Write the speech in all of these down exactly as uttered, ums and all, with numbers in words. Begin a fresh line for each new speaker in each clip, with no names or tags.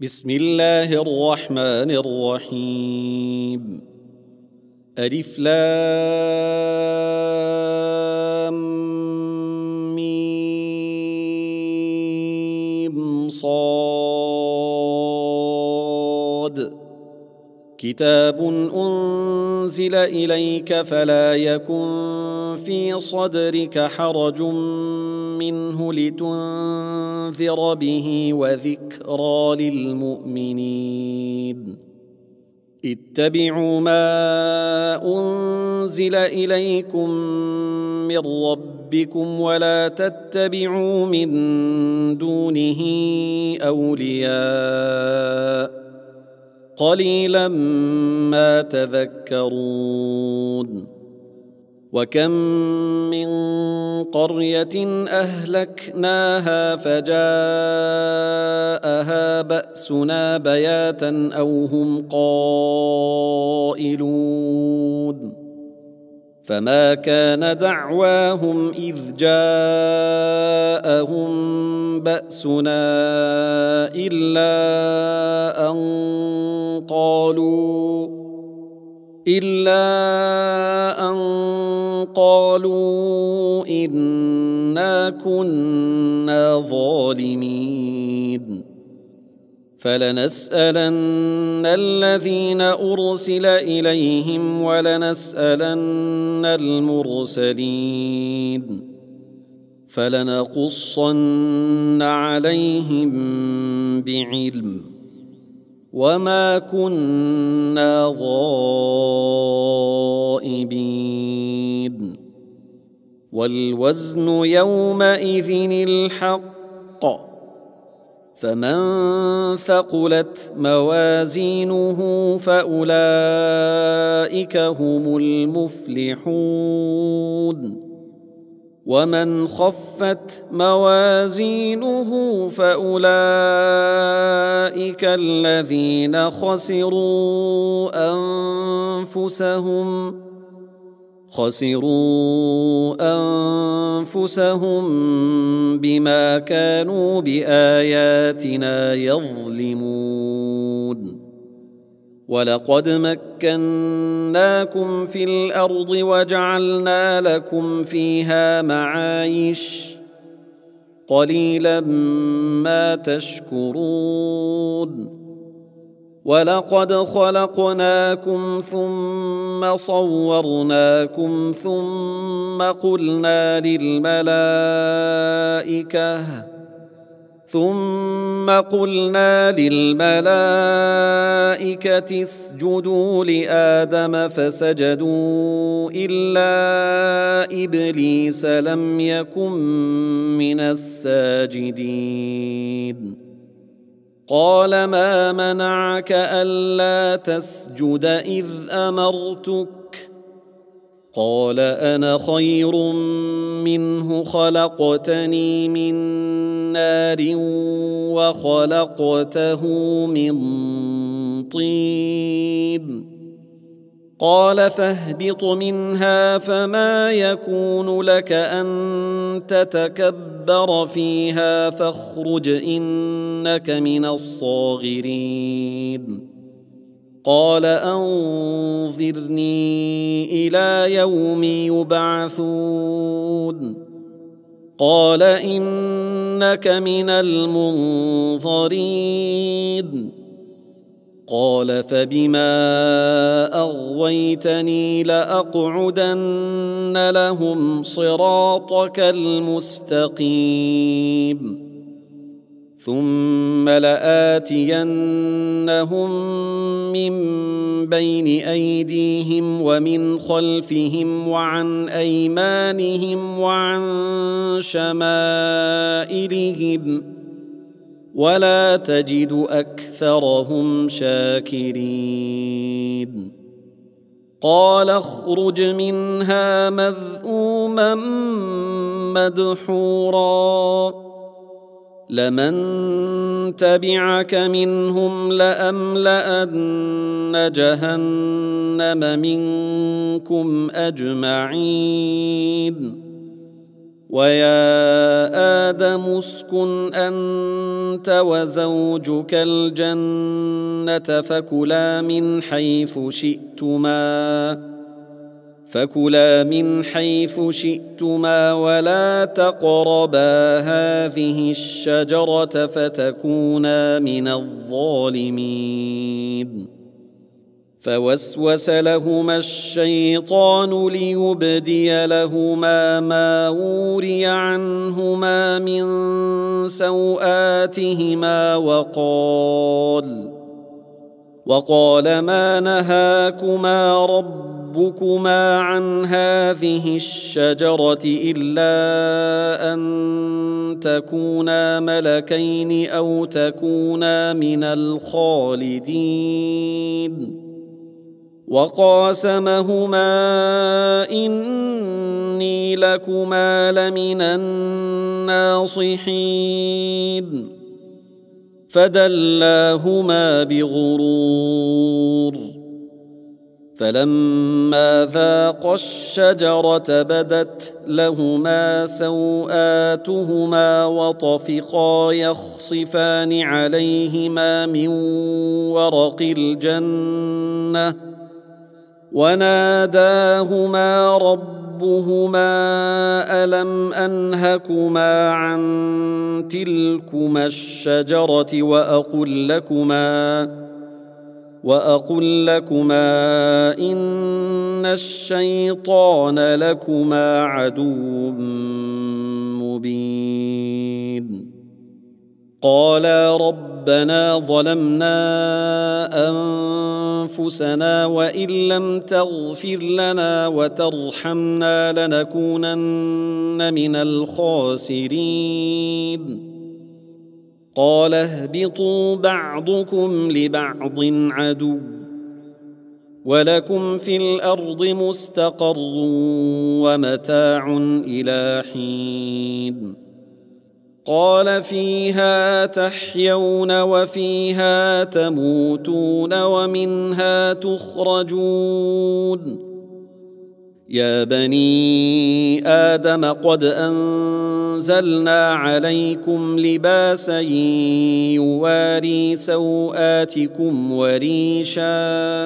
بسم الله الرحمن الرحيم. ألف لام ميم صاد. كتاب أنزل إليك فلا يكن في صدرك حرج منه لتنذر به وذكرى للمؤمنين. اتبعوا ما أنزل إليكم من ربكم ولا تتبعوا من دونه أولياء قليلا ما تذكرون. وكم من قرية أهلكناها فجاءها بأسنا بياتا أو هم قائلون فما كان دعواهم إذ جاءهم بأسنا إلا أن قالوا إلا أن قالوا إنا كنا ظالمين. فلنسألن الذين أرسل إليهم ولنسألن المرسلين فلنقصن عليهم بعلم وما كنا غائبين. والوزن يومئذ الحق فمن ثقلت موازينه فأولئك هم المفلحون. ومن خفت موازينه فأولئك الذين خسروا أنفسهم خسروا أنفسهم بما كانوا بآياتنا يظلمون. ولقد مكناكم في الأرض وجعلنا لكم فيها معايش قليلا ما تشكرون. ولقد خلقناكم ثم صورناكم ثم قلنا للملائكة ثم قلنا للملائكة اسجدوا لآدم فسجدوا إلا إبليس لم يكن من الساجدين. قال ما منعك ألا تسجد إذ أمرتك قال أنا خير منه خلقتني من نار وخلقته من طين. قال فاهبط منها فما يكون لك أن تتكبر فيها فاخرج إنك من الصاغرين. قال أنظرني إلى يوم يبعثون. قال إنك من المنظرين. قال فبما أغويتني لأقعدن لهم صراطك المستقيم ثم لآتينهم من بين أيديهم ومن خلفهم وعن أيمانهم وعن شمائلهم ولا تجد أكثرهم شاكرين. قال اخرج منها مذءوما مدحورا لمن تبعك منهم لأملأن جهنم منكم أجمعين. ويا آدم اسكن أنت وزوجك الجنة فكلا من حيث شئتما فكلا من حيث شئتما ولا تقربا هذه الشجرة فتكونا من الظالمين. فوسوس لهما الشيطان ليبدي لهما ما وري عنهما من سوآتهما وقال وقال ما نهاكما ربكما عن هذه الشجرة إلا أن تكونا ملكين أو تكونا من الخالدين. وقاسمهما إني لكما لمن الناصحين فدلاهما بغرور فلما ذاقا الشجرة بدت لهما سوآتهما وطفقا يخصفان عليهما من ورق الجنة وناداهما ربهما ألم أنهكما عن تلكما الشجرة وأقل لكما وأقل لكما إن الشيطان لكما عدو مبين. قالا ربنا ظلمنا أنفسنا وإن لم تغفر لنا وترحمنا لنكونن من الخاسرين. قال اهبطوا بعضكم لبعض عدو ولكم في الأرض مستقر ومتاع إلى حين. قال فيها تحيون وفيها تموتون ومنها تخرجون. يا بني آدم قد أنزلنا عليكم لباسا يواري سوآتكم وريشا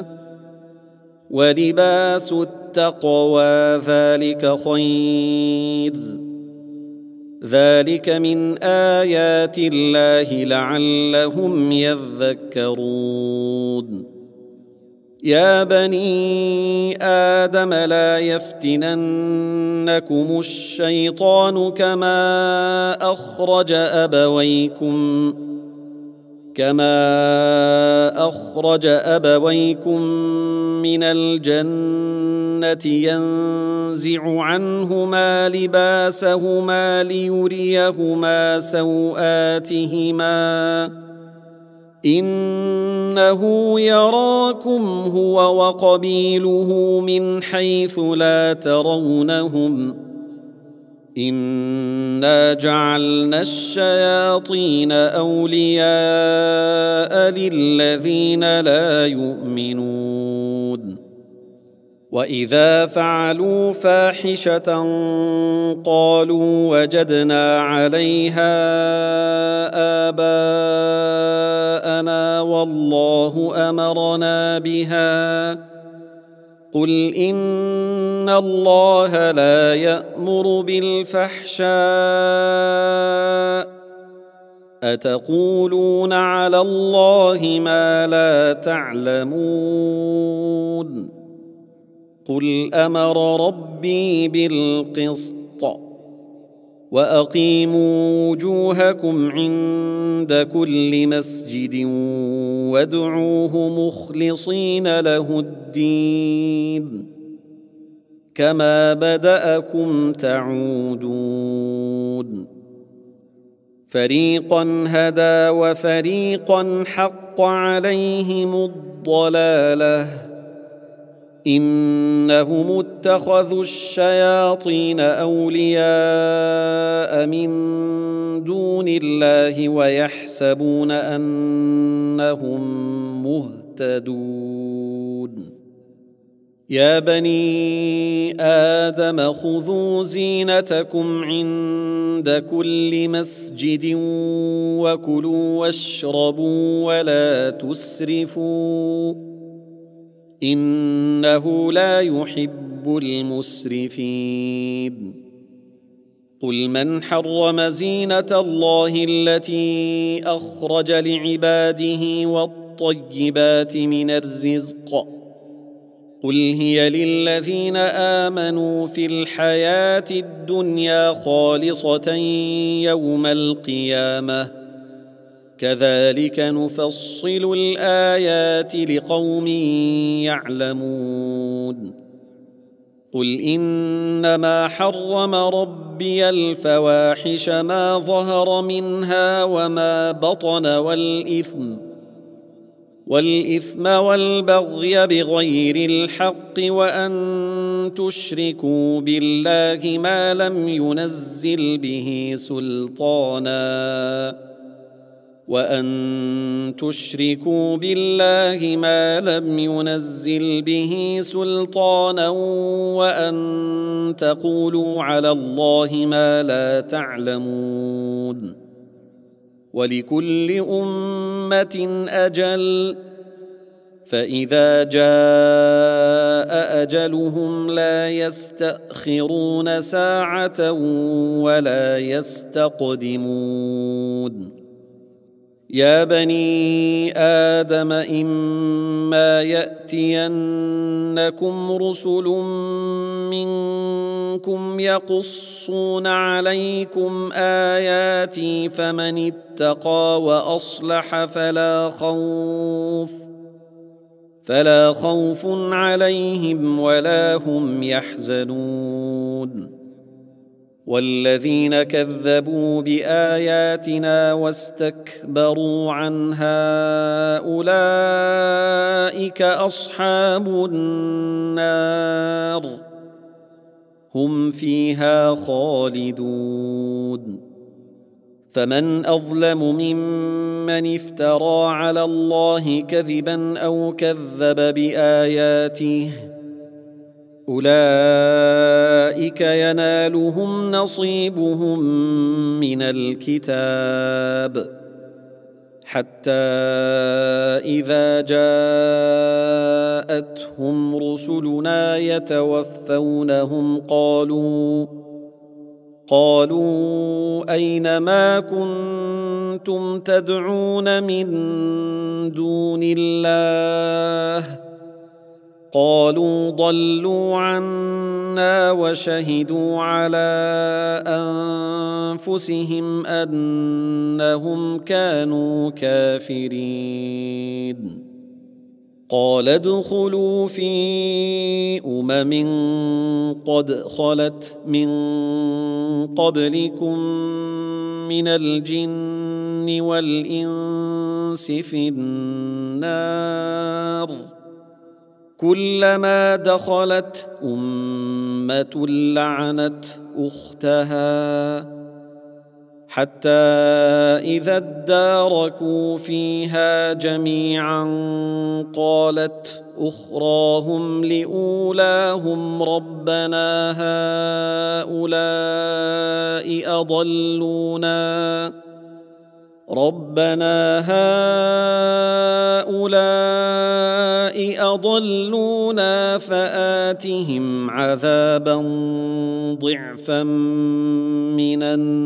ولباس التقوى ذلك خير ذلك من آيات الله لعلهم يذكرون. يا بني آدم لا يفتننكم الشيطان كما أخرج أبويكم كما أخرج أبويكم من الجنة ينزع عنهما لباسهما ليريهما سوآتهما إنه يراكم هو وقبيله من حيث لا ترونهم إنا جعلنا الشياطين أولياء للذين لا يؤمنون. وإذا فعلوا فاحشة قالوا وجدنا عليها آباءنا والله أمرنا بها قل إن الله لا يأمر بالفحشاء أتقولون على الله ما لا تعلمون. قل أمر ربي بالقسط وأقيموا وجوهكم عند كل مسجد وادعوه مخلصين له الدين كما بدأكم تعودون. فريقا هدى وفريقا حق عليهم الضلالة إنهم اتخذوا الشياطين أولياء من دون الله ويحسبون أنهم مهتدون. يا بني آدم خذوا زينتكم عند كل مسجد وكلوا واشربوا ولا تسرفوا إنه لا يحب المسرفين قل من حرم زينة الله التي أخرج لعباده والطيبات من الرزق قل هي للذين آمنوا في الحياة الدنيا خالصة يوم القيامة كذلك نفصل الآيات لقوم يعلمون قل إنما حرم ربي الفواحش ما ظهر منها وما بطن والإثم والإثم والبغي بغير الحق وأن تشركوا بالله ما لم ينزل به سلطانا وأن تشركوا بالله ما لم ينزل به سلطانا وأن تقولوا على الله ما لا تعلمون ولكل أمة أجل فإذا جاء أجلهم لا يستأخرون ساعة ولا يستقدمون يا بني آدم إما يأتينكم رسل منكم يقصون عليكم آياتي فمن اتقى وأصلح فلا خوف فلا خوف عليهم ولا هم يحزنون والذين كذبوا بآياتنا واستكبروا عنها أولئك أصحاب النار هم فيها خالدون فمن أظلم ممن افترى على الله كذبا أو كذب بآياته أولئك ينالهم نصيبهم من الكتاب حتى إذا جاءتهم رسلنا يتوفونهم قالوا قالوا أين ما كنتم تدعون من دون الله قالوا ضلوا عنا وشهدوا على أنفسهم أنهم كانوا كافرين قال ادخلوا في أمم قد خلت من قبلكم من الجن والإنس في النار كلما دخلت أمة لعنت أختها حتى إذا اداركوا فيها جميعا قالت أخراهم لأولاهم ربنا هؤلاء أضلونا ربنا هؤلاء أضلونا فآتهم عذابا ضعفا من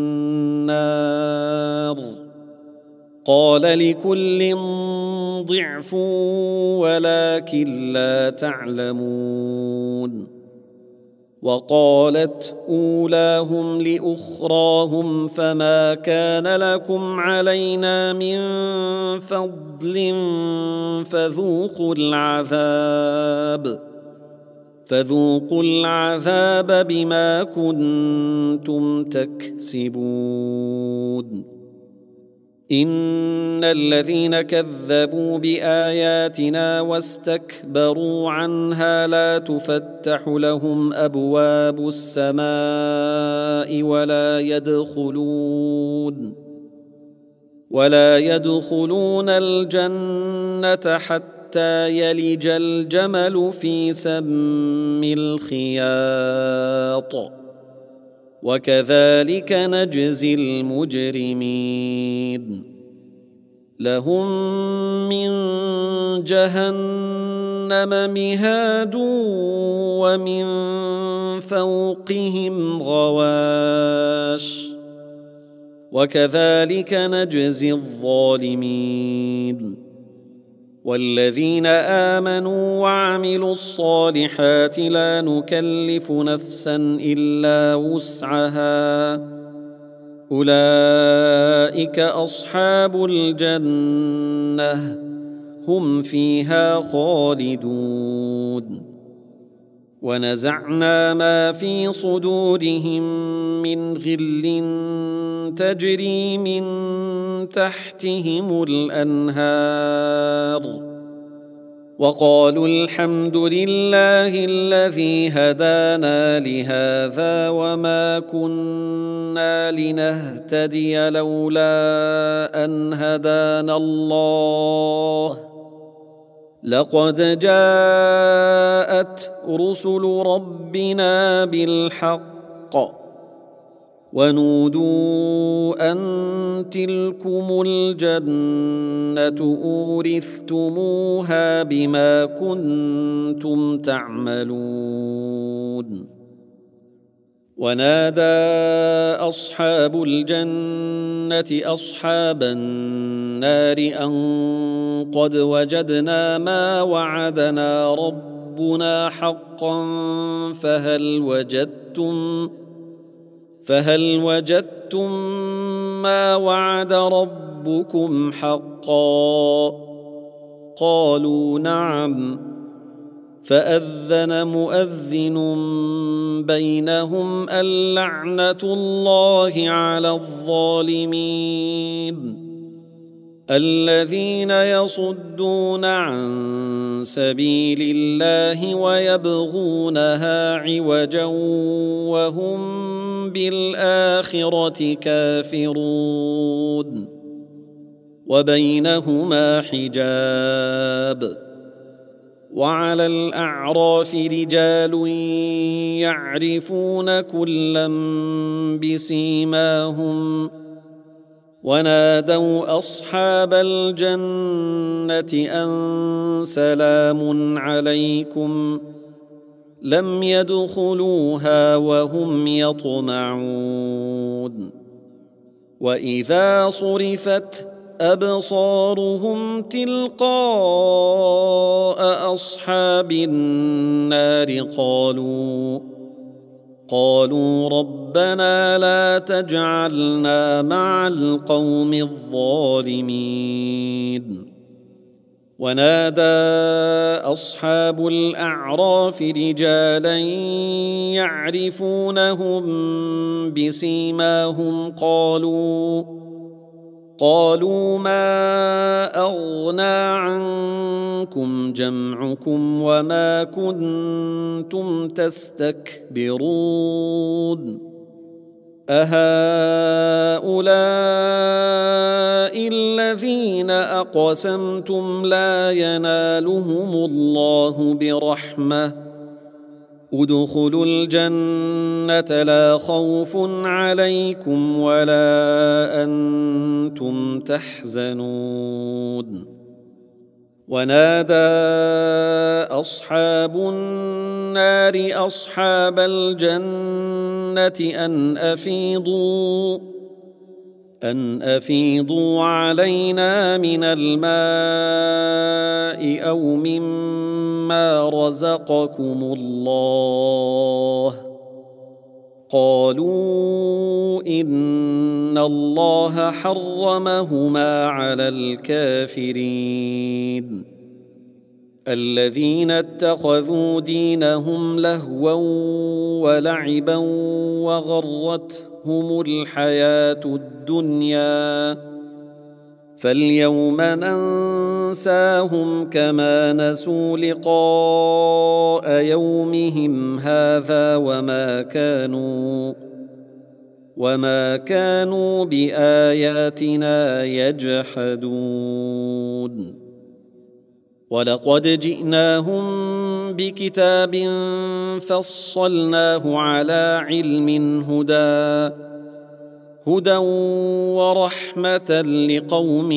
النار قال لكل ضعف ولكن لا تعلمون وقالت أولاهم لأخراهم فما كان لكم علينا من فضل فذوقوا العذاب فذوقوا العذاب بما كنتم تكسبون إن الذين كذبوا بآياتنا واستكبروا عنها لا تفتح لهم أبواب السماء ولا يدخلون ولا يدخلون الجنة حتى حتى يلج الجمل في سم الخياط وكذلك نجزي المجرمين لهم من جهنم مهاد ومن فوقهم غواش وكذلك نجزي الظالمين والذين آمنوا وعملوا الصالحات لا نكلف نفسا إلا وسعها أولئك أصحاب الجنة هم فيها خالدون ونزعنا ما في صدورهم من غل تجري من تحتهم الأنهار وقالوا الحمد لله الذي هدانا لهذا وما كنا لنهتدي لولا أن هدانا الله لقد جاءت رسل ربنا بالحق ونودوا أن تلكم الجنة أورثتموها بما كنتم تعملون ونادى أصحاب الجنة أصحاب النار أن قد وجدنا ما وعدنا ربنا حقا فهل وجدتم فهل وجدتم ما وعد ربكم حقا قالوا نعم فأذن مؤذن بينهم اللعنة الله على الظالمين الذين يصدون عن سبيل الله ويبغونها عوجا وهم بالآخرة كافرون وبينهما حجاب وعلى الأعراف رجال يعرفون كلا بسيماهم ونادوا أصحاب الجنة أن سلام عليكم لم يدخلوها وهم يطمعون وإذا صرفت أبصارهم تلقاء أصحاب النار قالوا قالوا ربنا لا تجعلنا مع القوم الظالمين ونادى أصحاب الأعراف رجالا يعرفونهم بسيماهم قالوا قالوا ما أغنى عنكم جمعكم وما كنتم تستكبرون أهؤلاء الذين أقسمتم لا ينالهم الله برحمة ادخلوا الجنة لا خوف عليكم ولا أنتم تحزنون ونادى أصحاب النار أصحاب الجنة أن أفيضوا أن أفيضوا علينا من الماء أو مما رزقكم الله قالوا إن الله حرمهما على الكافرين الذين اتخذوا دينهم لهوا ولعبا وغرتهم الحياة الدنيا فاليوم ننساهم كما نسوا لقاء يومهم هذا وما كانوا وما كانوا بآياتنا يجحدون ولقد جئناهم بكتاب فصلناه على علم هدى هدى ورحمة لقوم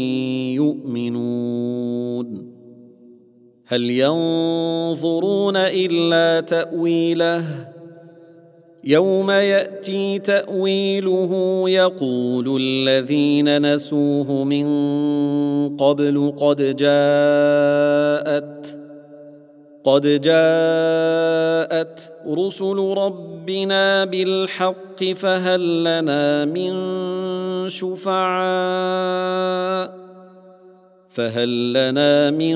يؤمنون هل ينظرون إلا تأويله يوم يأتي تأويله يقول الذين نسوه من قبل قد جاءت قد جاءت رسل ربنا بالحق فهل لنا من شفعاء فهل لنا من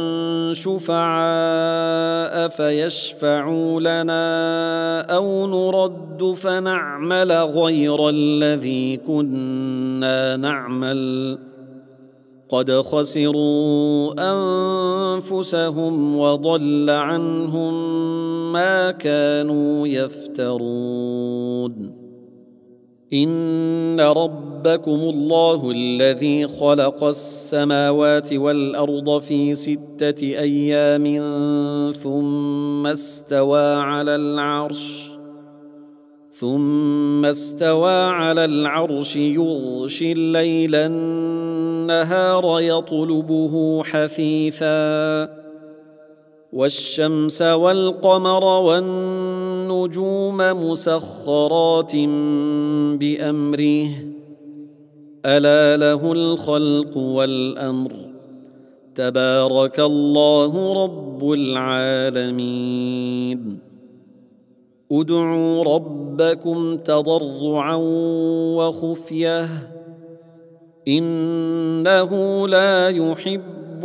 شفعاء فيشفعوا لنا أو نرد فنعمل غير الذي كنا نعمل قد خسروا أنفسهم وضل عنهم ما كانوا يفترون إن ربكم الله الذي خلق السماوات والأرض في ستة أيام ثم استوى على العرش ثم استوى على العرش يغشي الليل النهار يطلبه حثيثا والشمس والقمر والنجوم مسخرات بأمره ألا له الخلق والأمر تبارك الله رب العالمين ادعوا ربكم تضرعا وخفيه إنه لا يحب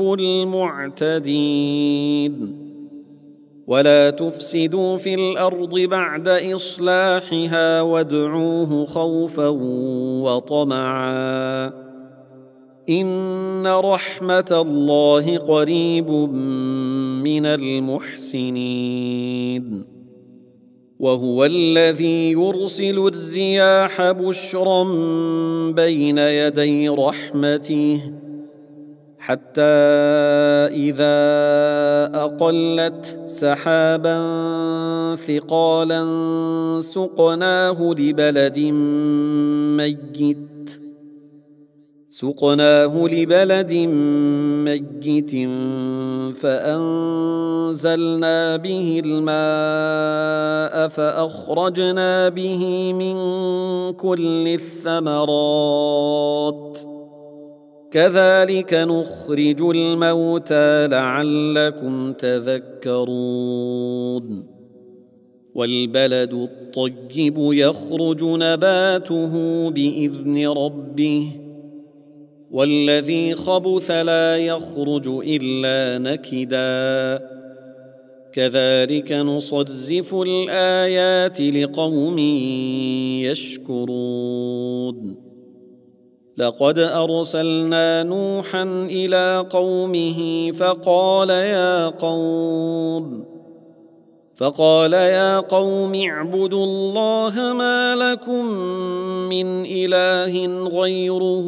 المعتدين ولا تفسدوا في الأرض بعد إصلاحها وادعوه خوفا وطمعا إن رحمة الله قريب من المحسنين وهو الذي يرسل الرياح بشرا بين يدي رحمته حتى إذا أقلت سحابا ثقالا سقناه لبلد ميت سقناه لبلد ميت فأنزلنا به الماء فأخرجنا به من كل الثمرات كذلك نخرج الموتى لعلكم تذكرون والبلد الطيب يخرج نباته بإذن ربه والذي خبث لا يخرج إلا نكدا كذلك نصرف الآيات لقوم يشكرون لقد أرسلنا نوحا إلى قومه فقال يا قوم فقال يا قوم اعبدوا الله ما لكم من إله غيره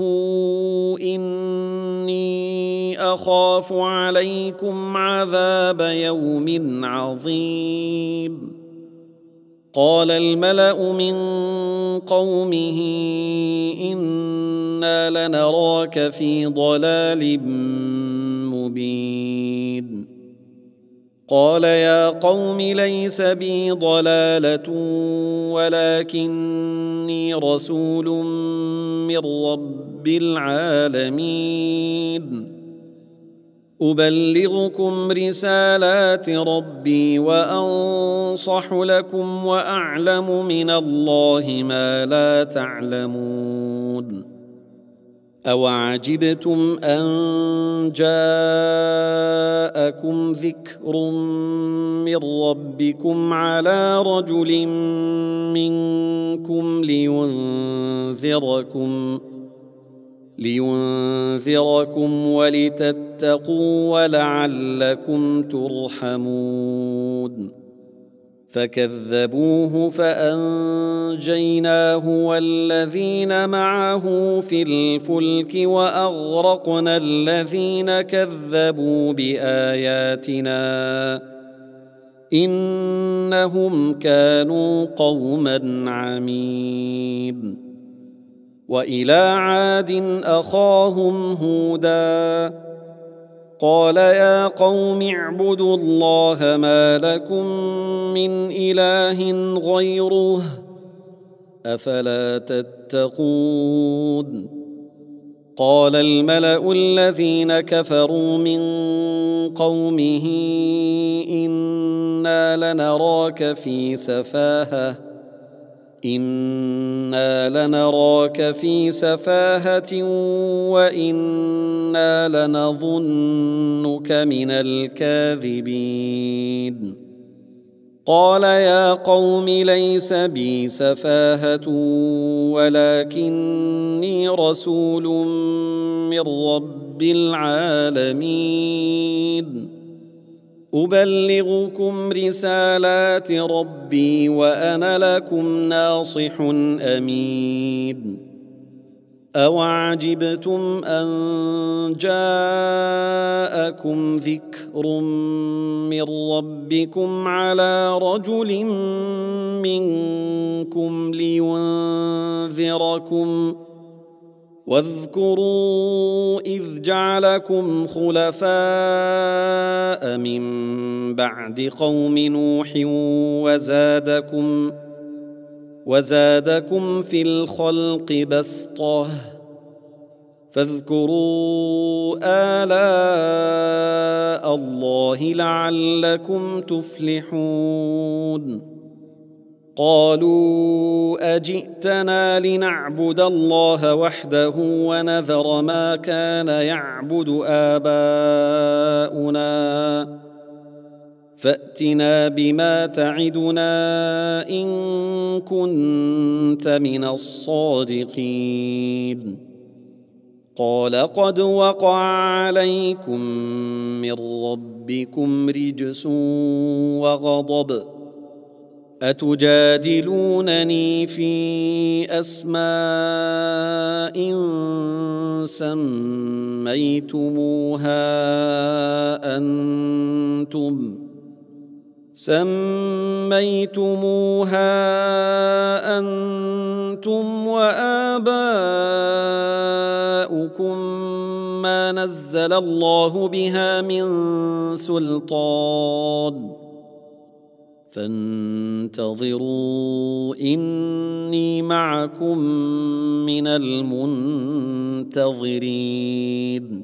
إني أخاف عليكم عذاب يوم عظيم قال الملأ من قومه إنا لنراك في ضلال مبين قال يا قوم ليس بي ضلالة ولكني رسول من رب العالمين أبلغكم رسالات ربي وأنصح لكم وأعلم من الله ما لا تعلمون أوعجبتم أن جاءكم ذكر من ربكم على رجل منكم لينذركم لينذركم ولتتقوا ولعلكم ترحمون فكذبوه فأنجيناه والذين معه في الفلك وأغرقنا الذين كذبوا بآياتنا إنهم كانوا قوما عمين. وإلى عاد أخاهم هودا قال يا قوم اعبدوا الله ما لكم من إله غيره أفلا تتقون. قال الملأ الذين كفروا من قومه إنا لنراك في سفاهة إنا لنراك في سفاهة وإنا لنظنك من الكاذبين. قال يا قوم ليس بي سفاهة ولكني رسول من رب العالمين أبلغكم رسالات ربي وأنا لكم ناصح أمين. أوعجبتم أن جاءكم ذكر من ربكم على رجل منكم لينذركم واذكروا إذ جعلكم خلفاء من بعد قوم نوح وزادكم وزادكم في الخلق بسطة فاذكروا آلاء الله لعلكم تفلحون. قالوا أجئتنا لنعبد الله وحده ونذر ما كان يعبد آباؤنا فأتنا بما تعدنا إن كنت من الصادقين. قال قد وقع عليكم من ربكم رجس وغضب أتجادلونني في أسماء سميتموها أنتم سميتموها أنتم وآباؤكم ما نزل الله بها من سلطان فانتظروا إني معكم من المنتظرين.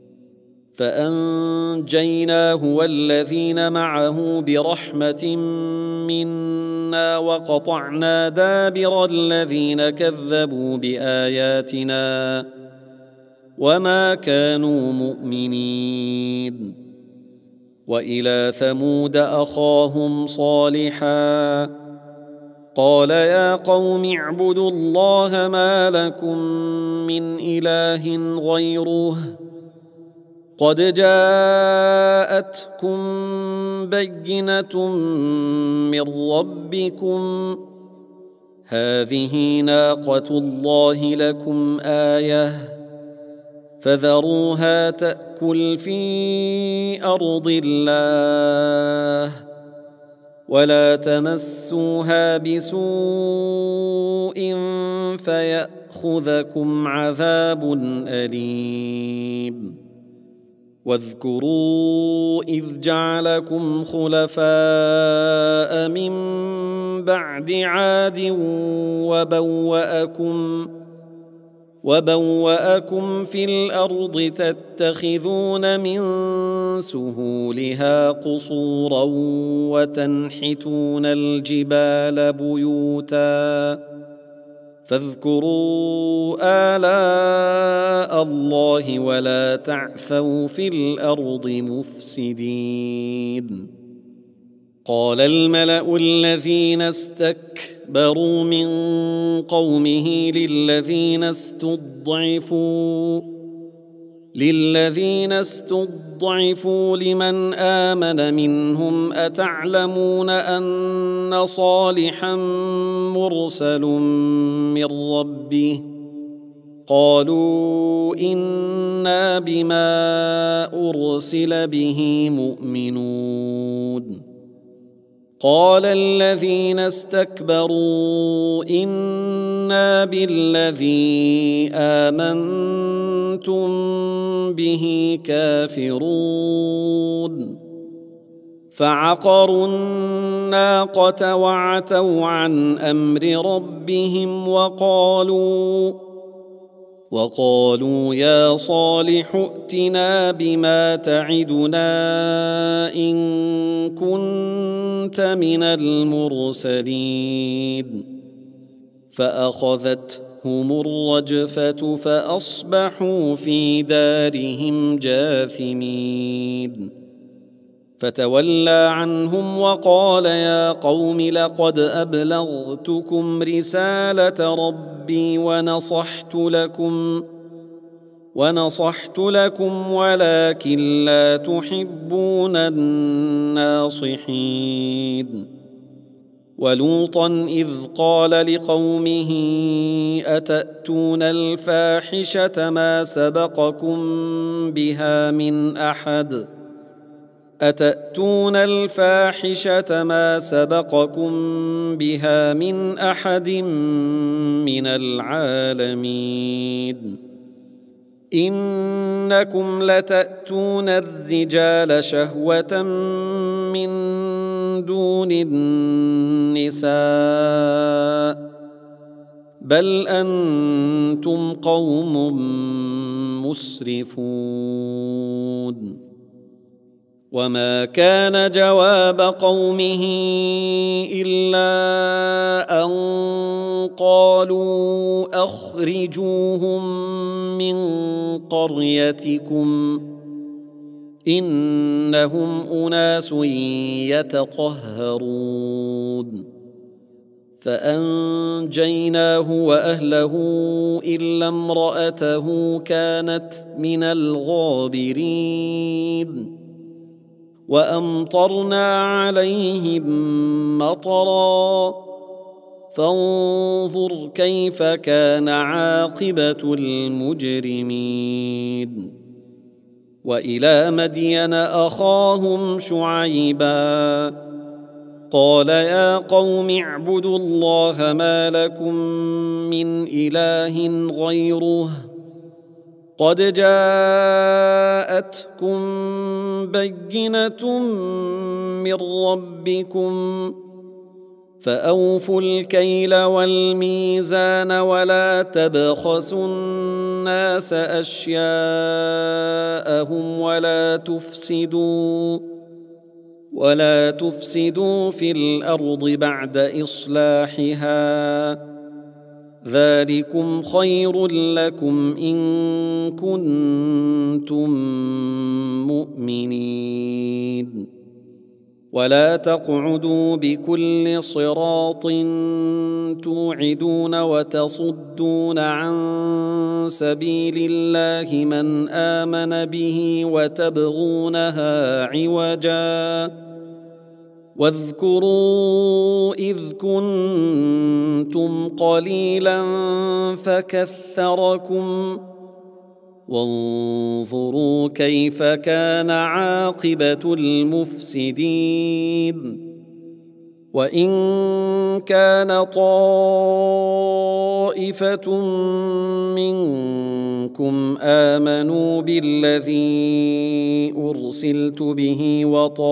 فأنجيناه والذين معه برحمة منا وقطعنا دابر الذين كذبوا بآياتنا وما كانوا مؤمنين. وإلى ثمود أخاهم صالحا قال يا قوم اعبدوا الله ما لكم من إله غيره قد جاءتكم بينة من ربكم هذه ناقة الله لكم آية فذروها تأكل في أرض الله ولا تمسوها بسوء فيأخذكم عذاب أليم. واذكروا إذ جعلكم خلفاء من بعد عاد وبوأكم وبوأكم في الأرض تتخذون من سهولها قصورا وتنحتون الجبال بيوتا فاذكروا آلاء الله ولا تعثوا في الأرض مفسدين. قال الملأ الذين استكبروا من قومه للذين استضعفوا للذين استضعفوا لمن آمن منهم أتعلمون أن صالحا مرسل من ربه قالوا إنا بما أرسل به مؤمنون قال الذين استكبروا إنا بالذي آمنتم به كافرون فعقروا الناقة وعتوا عن أمر ربهم وقالوا وقالوا يا صالح ائتنا بما تعدنا إن كنت من المرسلين فأخذتهم الرجفة فأصبحوا في دارهم جاثمين فتولى عنهم وقال يا قوم لقد أبلغتكم رسالة ربي ونصحت لكم ونصحت لكم ولكن لا تحبون الناصحين ولوطا إذ قال لقومه أتأتون الفاحشة ما سبقكم بها من أحد أتأتون الفاحشة ما سبقكم بها من أحد من العالمين إنكم لتأتون الرجال شهوة من دون النساء بل أنتم قوم مسرفون وما كان جواب قومه إلا أن قالوا أخرجوهم من قريتكم إنهم أناس يتطهرون فأنجيناه وأهله إلا امرأته كانت من الغابرين وأمطرنا عليهم مطرا فانظر كيف كان عاقبة المجرمين وإلى مدين أخاهم شعيبا قال يا قوم اعبدوا الله ما لكم من إله غيره قد جاءتكم بينة من ربكم فأوفوا الكيل والميزان ولا تبخسوا الناس أشياءهم ولا تفسدوا ولا تفسدوا في الأرض بعد إصلاحها ذلكم خير لكم إن كنتم مؤمنين ولا تقعدوا بكل صراط توعدون وتصدون عن سبيل الله من آمن به وتبغونها عوجا واذكروا إذ كنتم قليلا فكثركم وانظروا كيف كان عاقبة المفسدين وإن كان طائفة منكم آمنوا بالذي أرسلت به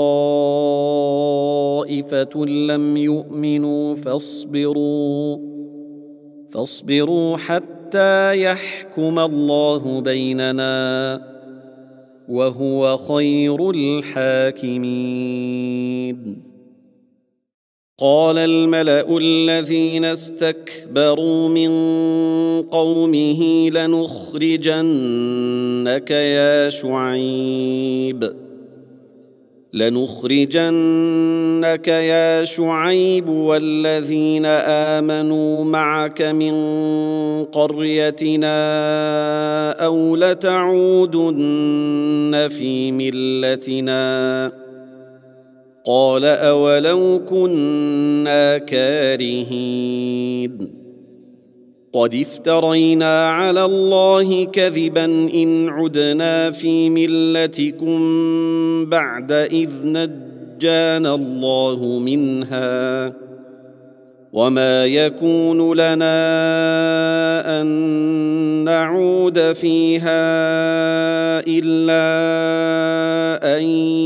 وطائفة لم يؤمنوا فاصبروا فاصبروا حتى يحكم الله بيننا وهو خير الحاكمين. قال الملأ الذين استكبروا من قومه لنخرجنك يا شعيب لنخرجنك يا شعيب والذين آمنوا معك من قريتنا أو لتعودن في ملتنا قال أولو كنا كارهين قد افترينا على الله كذبا إن عدنا في ملتكم بعد إذ نجانا الله منها وما يكون لنا أن نعود فيها إلا أن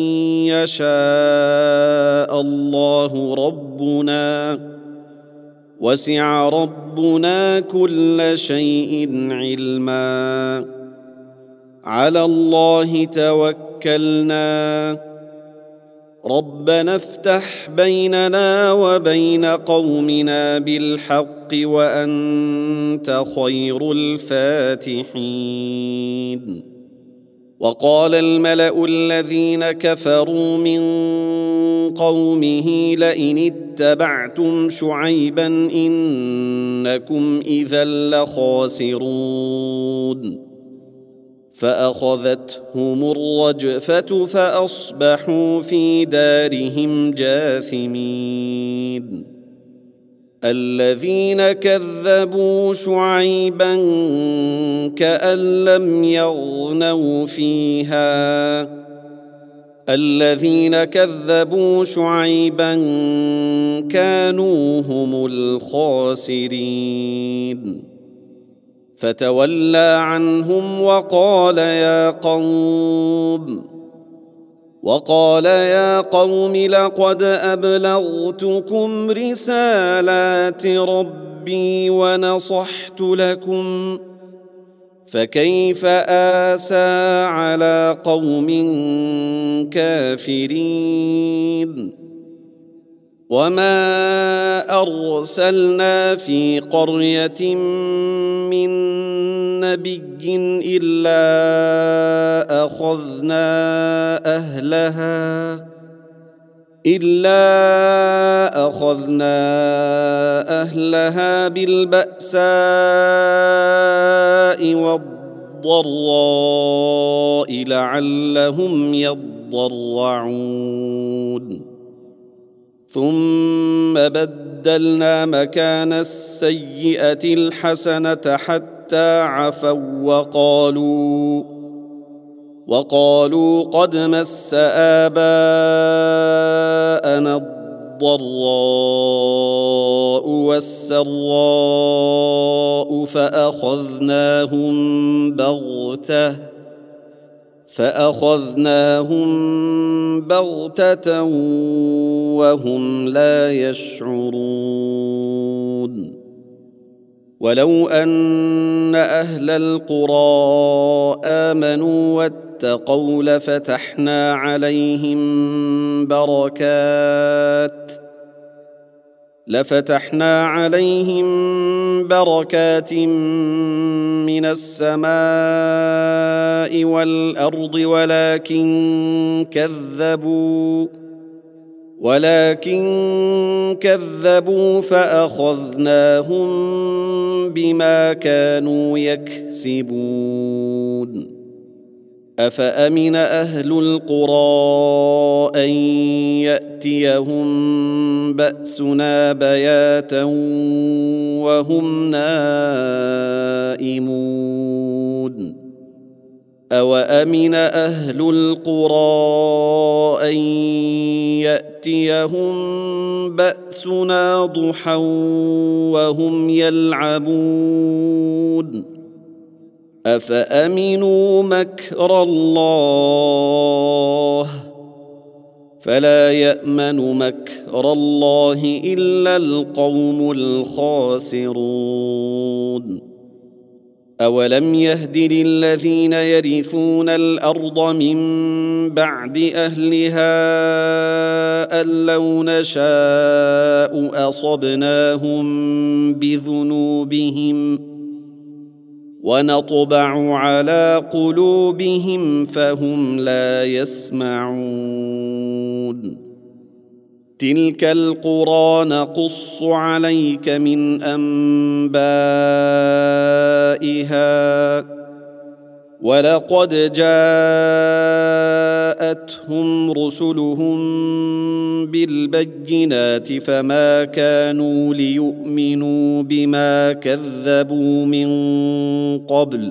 يشاء الله ربنا وسع ربنا كل شيء علما على الله توكلنا ربنا افتح بيننا وبين قومنا بالحق وأنت خير الفاتحين. وقال الملأ الذين كفروا من قومه لئن اتبعتم شعيبا إنكم إذا لخاسرون فأخذتهم الرجفة فأصبحوا في دارهم جاثمين. الذين كذبوا شعيبا كأن لم يغنوا فيها الذين كذبوا شعيبا كانوا هم الخاسرين. فتولى عنهم وقال يا قوم وقال يا قوم لقد أبلغتكم رسالات ربي ونصحت لكم فكيف آسى على قوم كافرين. وما أرسلنا في قرية من نبي إلا أخذنا أهلها إلا أخذنا أهلها بالبأساء والضراء لعلهم يضرعون ثم بدلنا مكان السيئة الحسنة حتى عفوا وقالوا وقالوا قد مس آباءنا الضراء والسراء فأخذناهم بغتة فأخذناهم بغتة وهم لا يشعرون. ولو أن أهل القرى آمنوا واتقوا لفتحنا عليهم بركات لفتحنا عليهم بركات من السماء والأرض ولكن كذبوا ولكن كذبوا فأخذناهم بما كانوا يكسبون. أفأمن أهل القرى أن يأتيهم بأسنا بياتا وهم نائمون أوأمن أهل القرى أن يأتيهم بأسنا ضحى وهم يلعبون أفأمنوا مكر الله فلا يأمن مكر الله إلا القوم الخاسرون. أولم يهد للذين يرثون الأرض من بعد أهلها أن لو نشاء أصبناهم بذنوبهم ونطبع على قلوبهم فهم لا يسمعون. تلك القرى نقص عليك من أنبائها ولقد جاءتهم رسلهم بالبينات فما كانوا ليؤمنوا بما كذبوا من قبل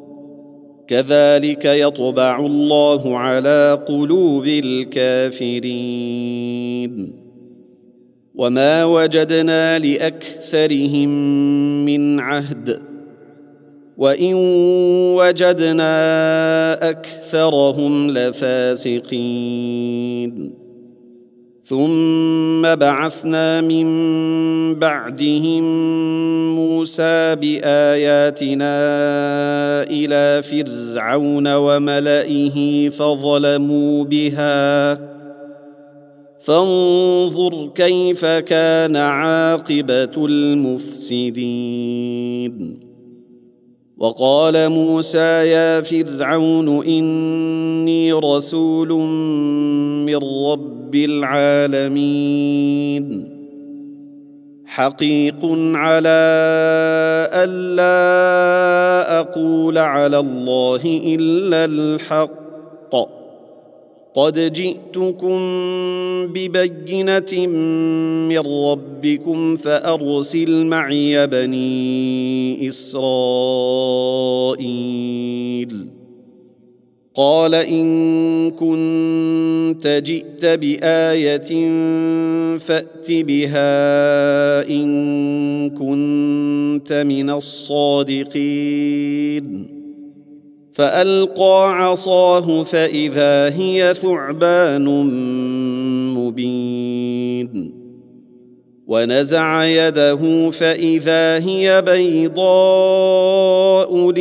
كذلك يطبع الله على قلوب الكافرين. وما وجدنا لأكثرهم من عهد وإن وجدنا أكثرهم لفاسقين. ثم بعثنا من بعدهم موسى بآياتنا إلى فرعون وملئه فظلموا بها فانظر كيف كان عاقبة المفسدين. وقال موسى يا فرعون إني رسول من رب العالمين حقيق على ألا أقول على الله إلا الحق قد جئتكم ببينة من ربكم فأرسل معي بني إسرائيل. قال إن كنت جئت بآية فأت بها إن كنت من الصادقين. فألقى عصاه فإذا هي ثعبان مبين ونزع يده فإذا هي بيضاء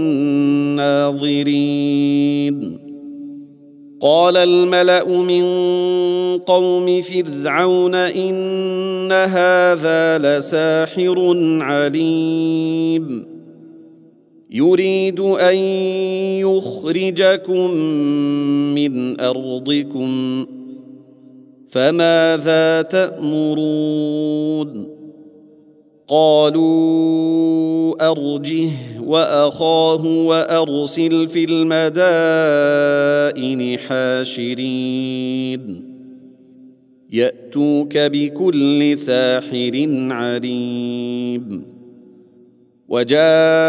للناظرين. قال الملأ من قوم فرعون إن هذا لساحر عليم يريد أن يخرجكم من أرضكم فماذا تأمرون؟ قالوا أرجه وأخاه وأرسل في المدائن حاشرين يأتوك بكل ساحر عليم. وجاء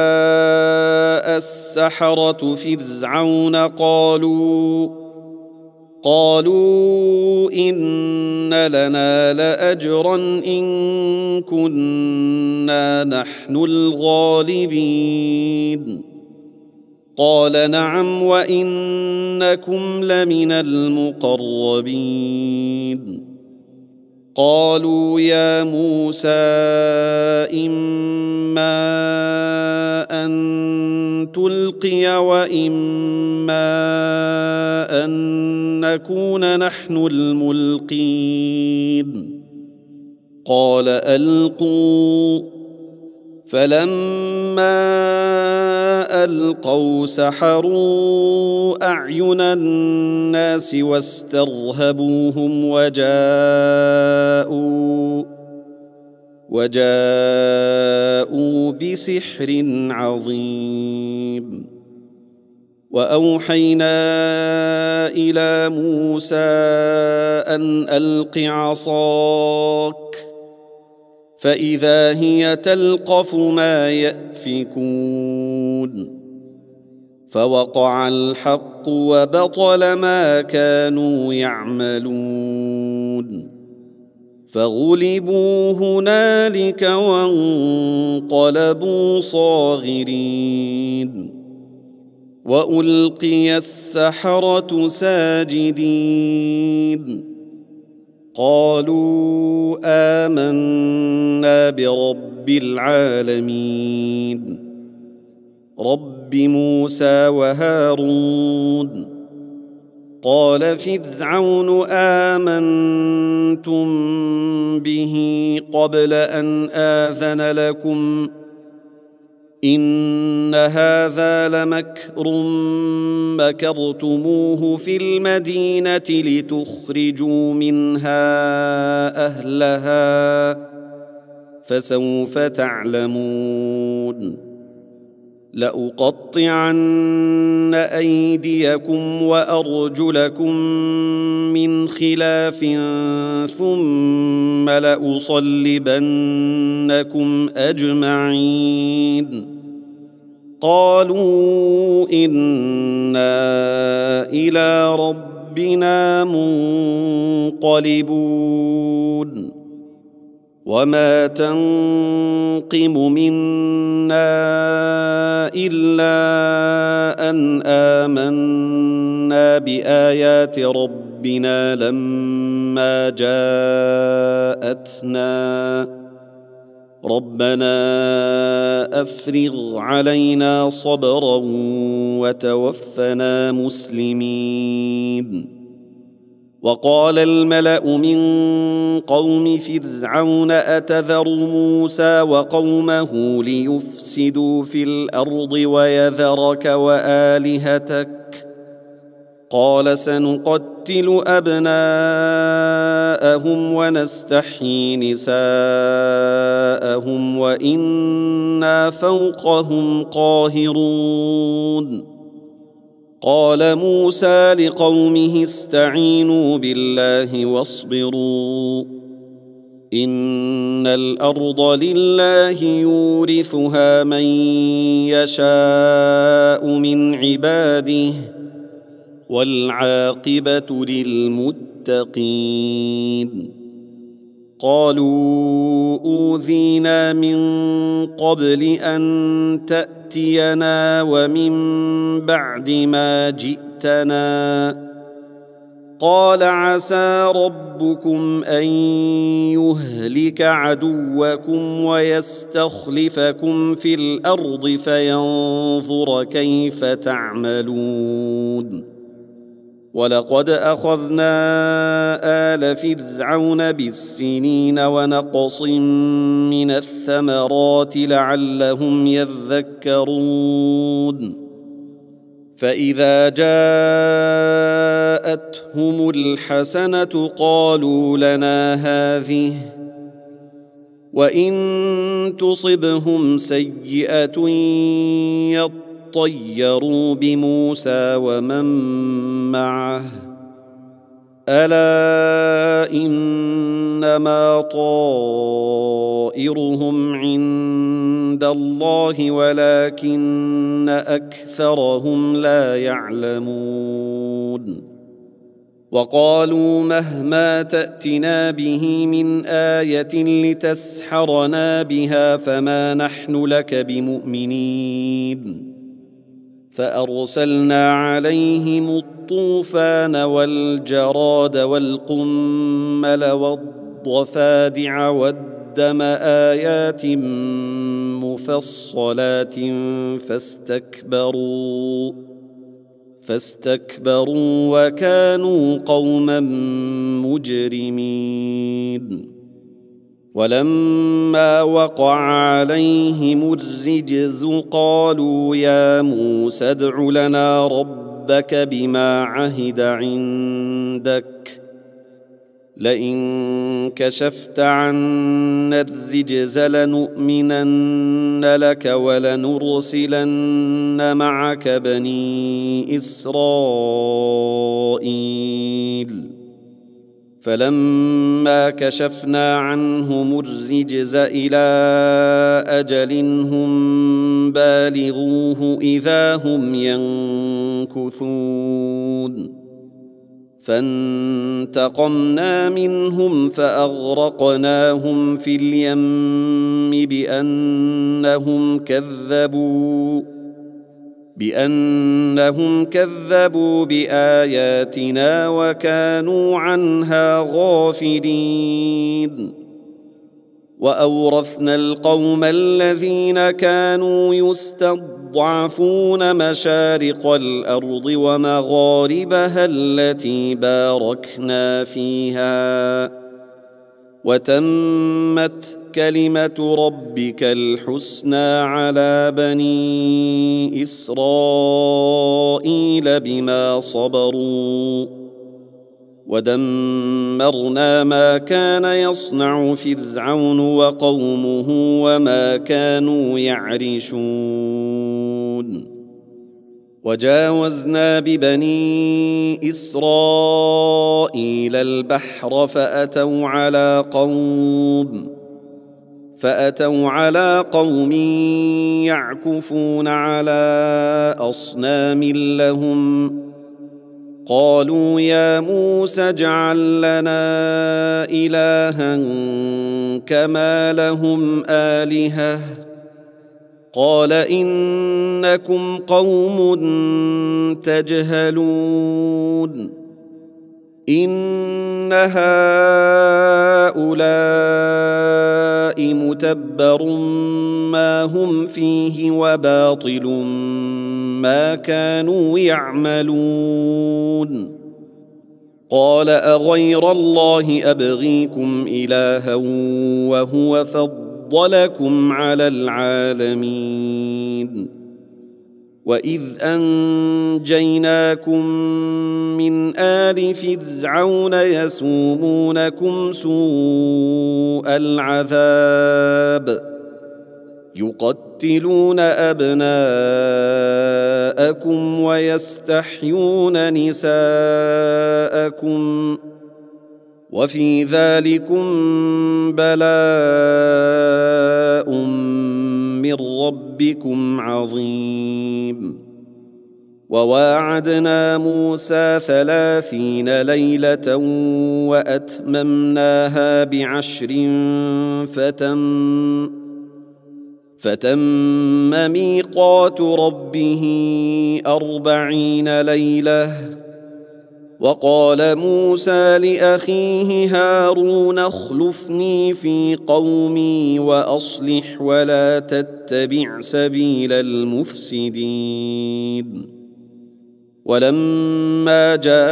السحرة فرعون قالوا قالوا إن لنا لأجرا إن كنا نحن الغالبين. قال نعم وإنكم لمن المقربين. قالوا يا موسى إما أن تلقي وإما أن نكون نحن الملقين. قال ألقوا. فلما ألقوا سحروا أعين الناس واسترهبوهم وجاءوا وجاءوا بسحر عظيم. وأوحينا إلى موسى أن ألق عصاك فإذا هي تلقف ما يأفكون. فوقع الحق وبطل ما كانوا يعملون فغلبوا هنالك وانقلبوا صاغرين. وألقي السحرة ساجدين قالوا آمنا برب العالمين رب موسى وهارون. قال فرعون آمنتم به قبل أن آذن لكم إن هذا لمكر مكرتموه في المدينة لتخرجوا منها أهلها فسوف تعلمون لأقطعن أيديكم وأرجلكم من خلاف ثم لأصلبنكم أجمعين قالوا إنا إلى ربنا منقلبون وما تنقم منا إلا أن آمنا بآيات ربنا لما جاءتنا ربنا أفرغ علينا صبرا وتوفنا مسلمين وقال الملأ من قوم فرعون أتذر موسى وقومه ليفسدوا في الأرض ويذرك وآلهتك قال سنقتل أبناءهم ونستحيي نساءهم وإنا فوقهم قاهرون قال موسى لقومه استعينوا بالله واصبروا إن الأرض لله يورثها من يشاء من عباده والعاقبة للمتقين قالوا أوذينا من قبل أن تأتينا ومن بعد ما جئتنا قال عسى ربكم أن يهلك عدوكم ويستخلفكم في الأرض فينظر كيف تعملون ولقد أخذنا آل فرعون بالسنين ونقص من الثمرات لعلهم يذكرون فإذا جاءتهم الحسنة قالوا لنا هذه وإن تصبهم سيئة يطيروا بموسى ومن معه ألا إنما طائرهم عند الله ولكن أكثرهم لا يعلمون وقالوا مهما تأتنا به من آية لتسحرنا بها فما نحن لك بمؤمنين فأرسلنا عليهم الطوفان والجراد والقمل والضفادع والدم آيات مفصلات فاستكبروا فاستكبروا وكانوا قوما مجرمين ولما وقع عليهم الرجز قالوا يا موسى ادع لنا ربك بما عهد عندك لئن كشفت عنا الرجز لنؤمنن لك ولنرسلن معك بني إسرائيل فلما كشفنا عنهم الرجز إلى أجل هم بالغوه إذا هم ينكثون فانتقمنا منهم فأغرقناهم في اليم بأنهم كذبوا بأنهم كذبوا بآياتنا وكانوا عنها غافلين وأورثنا القوم الذين كانوا يستضعفون مشارق الأرض ومغاربها التي باركنا فيها وتمت كلمة ربك الحسنى على بني إسرائيل بما صبروا ودمرنا ما كان يصنع فرعون وقومه وما كانوا يعرشون وجاوزنا ببني إسرائيل البحر فأتوا على قوم فأتوا على قوم يعكفون على أصنام لهم قالوا يا موسى اجعل لنا إلها كما لهم آلهة قال إنكم قوم تجهلون إن هؤلاء متبر ما هم فيه وباطل ما كانوا يعملون قال أغير الله أبغيكم إلها وهو فضلكم على العالمين وإذ أنجيناكم من آل فرعون يسومونكم سوء العذاب يقتلون أبناءكم ويستحيون نساءكم وفي ذلكم بلاء من ربكم عظيم وواعدنا موسى ثلاثين ليلة وأتممناها بعشر فتم فتم ميقات ربه أربعين ليلة وقال موسى لأخيه هارون اخلفني في قومي وأصلح ولا تتبع سبيل المفسدين ولما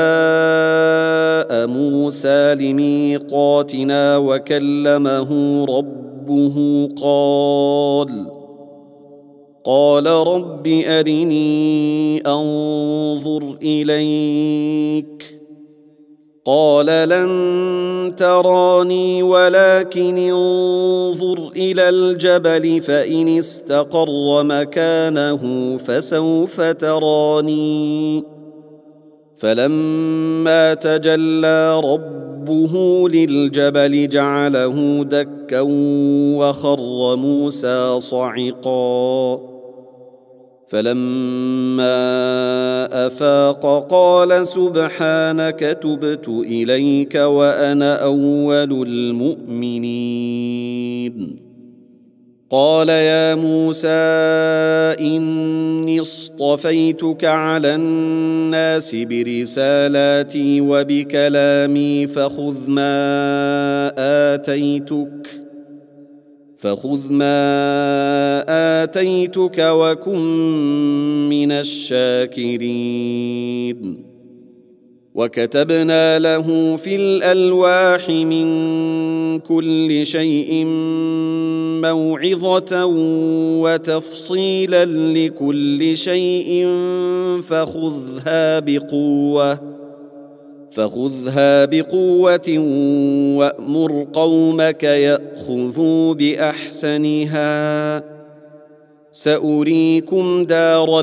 جاء موسى لميقاتنا وكلمه ربه قال قال رب أرني أنظر إليك قال لن تراني ولكن انظر إلى الجبل فإن استقر مكانه فسوف تراني فلما تجلى ربه للجبل جعله دكا وخر موسى صعقا فلما أفاق قال سبحانك تبت إليك وأنا أول المؤمنين قال يا موسى إني اصطفيتك على الناس برسالاتي وبكلامي فخذ ما آتيتك فخذ ما آتيتك وكن من الشاكرين وكتبنا له في الألواح من كل شيء موعظة وتفصيلا لكل شيء فخذها بقوة فخذها بقوة وأمر قومك يأخذوا بأحسنها سأريكم دار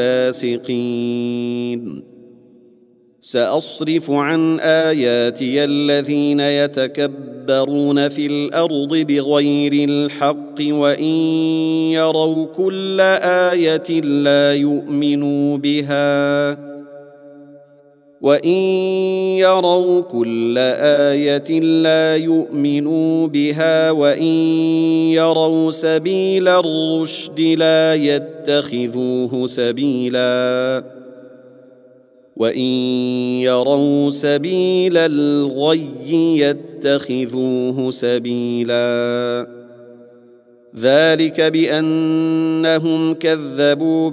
الفاسقين سأصرف عن آياتي الذين يتكبرون في الأرض بغير الحق وإن يروا كل آية لا يؤمنوا بها وإن يروا كل آية لا يؤمنوا بها وإن يروا سبيل الرشد لا يتخذوه سبيلا وإن يروا سبيل الغي يتخذوه سبيلا ذلك بأنهم كذبوا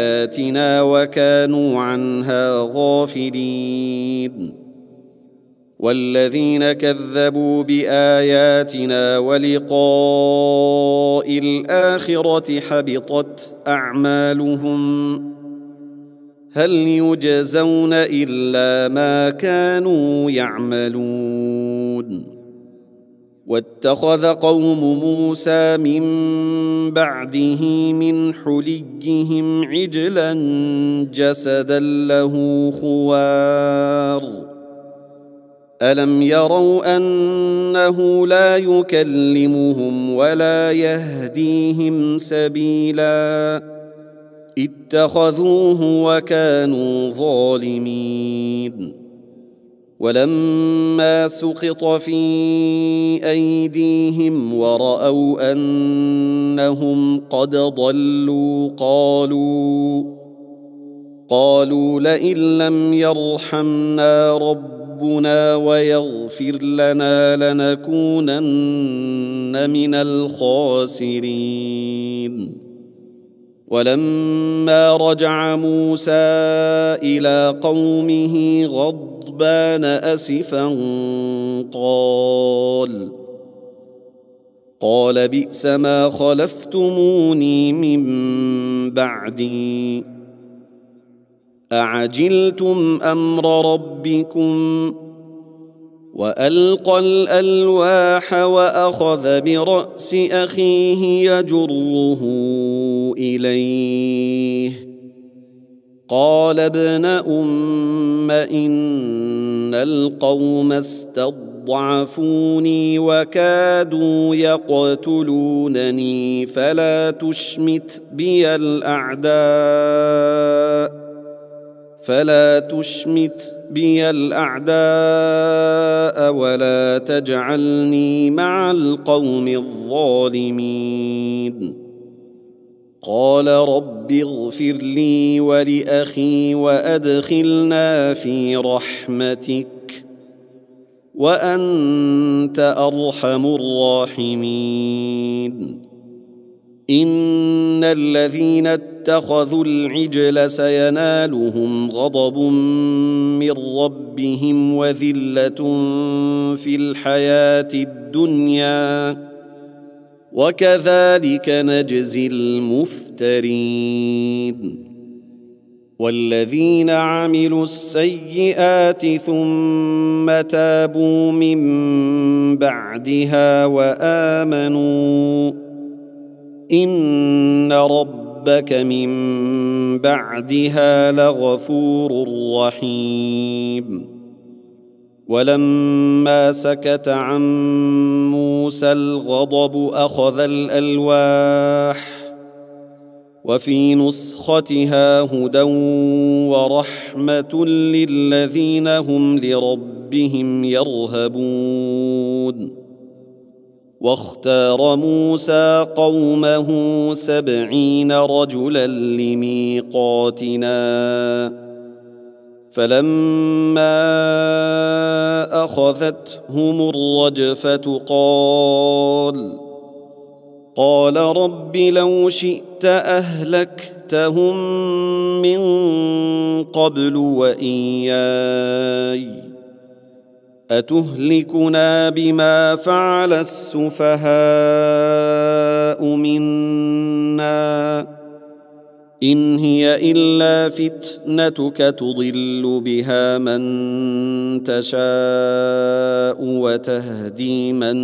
بآياتنا وكانوا عنها غافلين والذين كذبوا بآياتنا ولقاء الآخرة حبطت أعمالهم هل يجزون إلا ما كانوا يعملون. واتخذ قوم موسى من بعده من حليهم عجلا جسدا له خوار ألم يروا أنه لا يكلمهم ولا يهديهم سبيلا اتخذوه وكانوا ظالمين. ولما سقط في أيديهم ورأوا أنهم قد ضلوا قالوا قالوا لئن لم يرحمنا ربنا ويغفر لنا لنكونن من الخاسرين. ولما رجع موسى إلى قومه غضبان أسفا قال قال بئس ما خلفتموني من بعدي أعجلتم أمر ربكم. وألقى الألواح وأخذ برأس أخيه يجره إليه قال ابن أم إن القوم استضعفوني وكادوا يقتلونني فلا تشمت بي الأعداء فلا تشمت بي الأعداء ولا تجعلني مع القوم الظالمين. قال رب اغفر لي ولأخي وأدخلنا في رحمتك وأنت أرحم الراحمين. إن الذين اتخذوا العجل سينالهم غضب من ربهم وذلة في الحياة الدنيا وكذلك نجزي المفترين. والذين عملوا السيئات ثم تابوا من بعدها وآمنوا إن ربك من بعدها لغفور رحيم. ولما سكت عن موسى الغضب أخذ الألواح وفي نسختها هدى ورحمة للذين هم لربهم يرهبون. واختار موسى قومه سبعين رجلا لميقاتنا فلما أخذتهم الرجفة قال قال رب لو شئت أهلكتهم من قبل وإياي أتهلكنا بما فعل السفهاء منا إن هي إلا فتنتك تضل بها من تشاء وتهدي من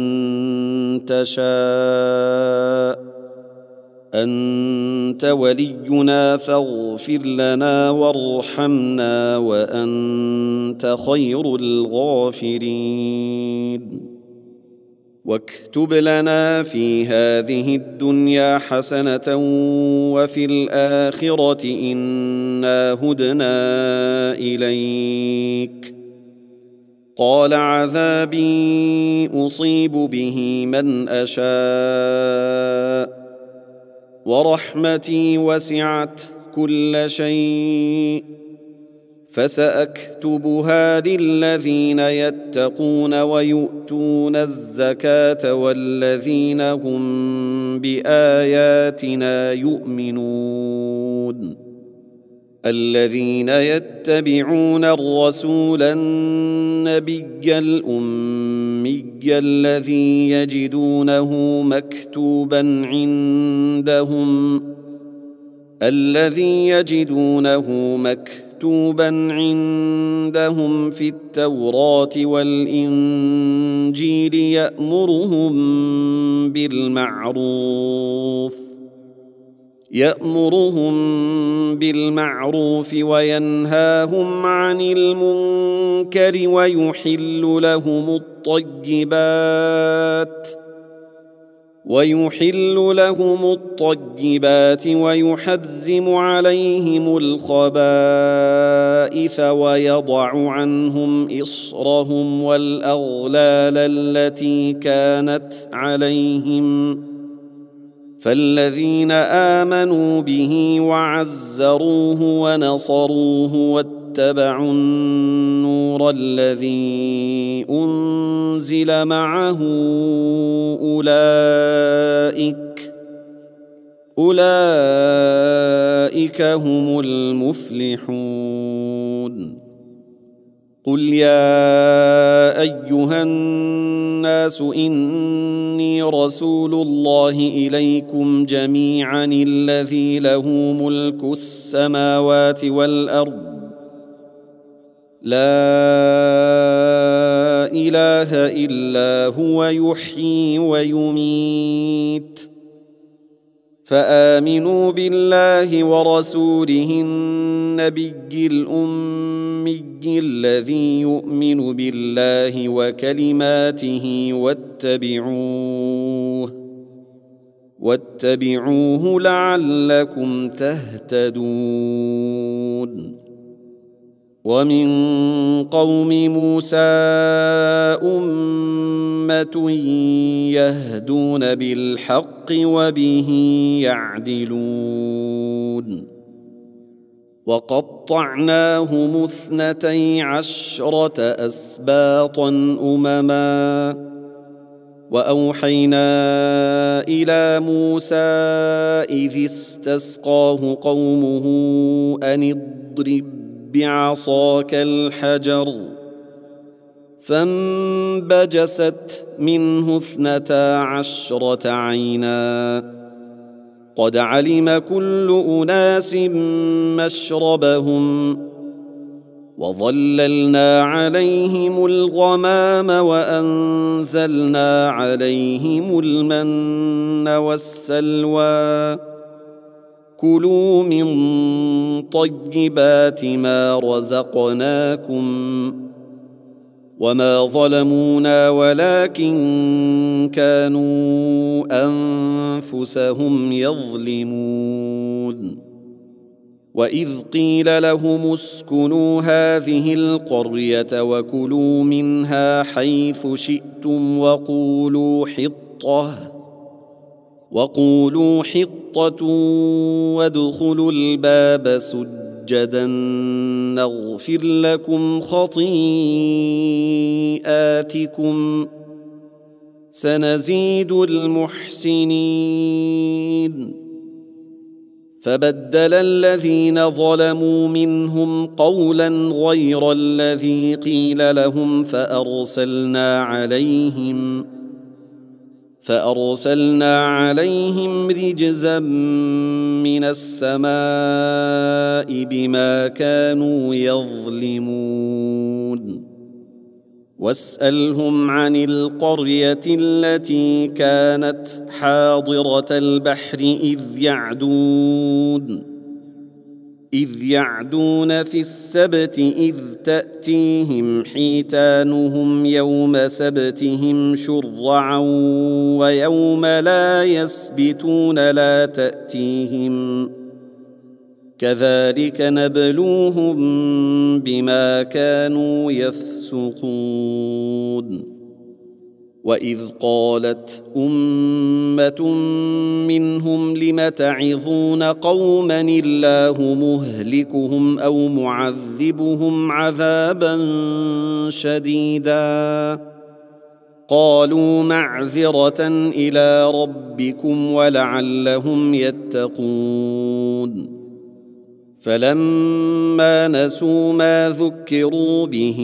تشاء أنت ولينا فاغفر لنا وارحمنا وأنت خير الغافرين. واكتب لنا في هذه الدنيا حسنة وفي الآخرة إنا هدنا إليك قال عذابي أصيب به من أشاء ورحمتي وسعت كل شيء فسأكتبها للذين يتقون ويؤتون الزكاة والذين هم بآياتنا يؤمنون. الذين يتبعون الرسول النبي الأمي الذي يجدونه مكتوبا عندهم الذي يجدونه مكتوبا عندهم في التوراة والإنجيل يأمرهم بالمعروف يأمرهم بالمعروف وينهاهم عن المنكر ويحل لهم الطيبات ويحل لهم الطيبات ويحرم عليهم الخبائث ويضع عنهم إصرهم والأغلال التي كانت عليهم فالذين آمنوا به وعزروه ونصروه واتبعوا النور الذي أنزل معه أولئك أولئك هم المفلحون. قل يا أيها الناس إني رسول الله إليكم جميعا الذي له ملك السماوات والأرض لا إله إلا هو يحيي ويميت فآمنوا بالله ورسوله النبي الأمي الذي يؤمن بالله وكلماته واتبعوه واتبعوه لعلكم تهتدون. ومن قوم موسى أمة يهدون بالحق وبه يعدلون. وقطعناهم اثنتي عشرة أسباطا أمما وأوحينا إلى موسى إذ استسقاه قومه أن اضرب بعصاك الحجر فانبجست منه اثنتا عشرة عينا قد علم كل أناس مشربهم وظللنا عليهم الغمام وأنزلنا عليهم المن والسلوى كلوا من طيبات ما رزقناكم وما ظلمونا ولكن كانوا أنفسهم يظلمون. وإذ قيل لهم اسكنوا هذه القرية وكلوا منها حيث شئتم وقولوا حطة وقولوا حطة وادخلوا الباب سجدا نغفر لكم خطيئاتكم سنزيد المحسنين. فبدل الذين ظلموا منهم قولا غير الذي قيل لهم فأرسلنا عليهم فأرسلنا عليهم رجزا من السماء بما كانوا يظلمون. واسألهم عن القرية التي كانت حاضرة البحر إذ يعدون إذ يعدون في السبت إذ تأتيهم حيتانهم يوم سبتهم شرعا ويوم لا يسبتون لا تأتيهم كذلك نبلوهم بما كانوا يفسقون. وإذ قالت أمة منهم لم تعظون قوما الله مهلكهم أو معذبهم عذابا شديدا قالوا معذرة إلى ربكم ولعلهم يتقون. فلما نسوا ما ذكروا به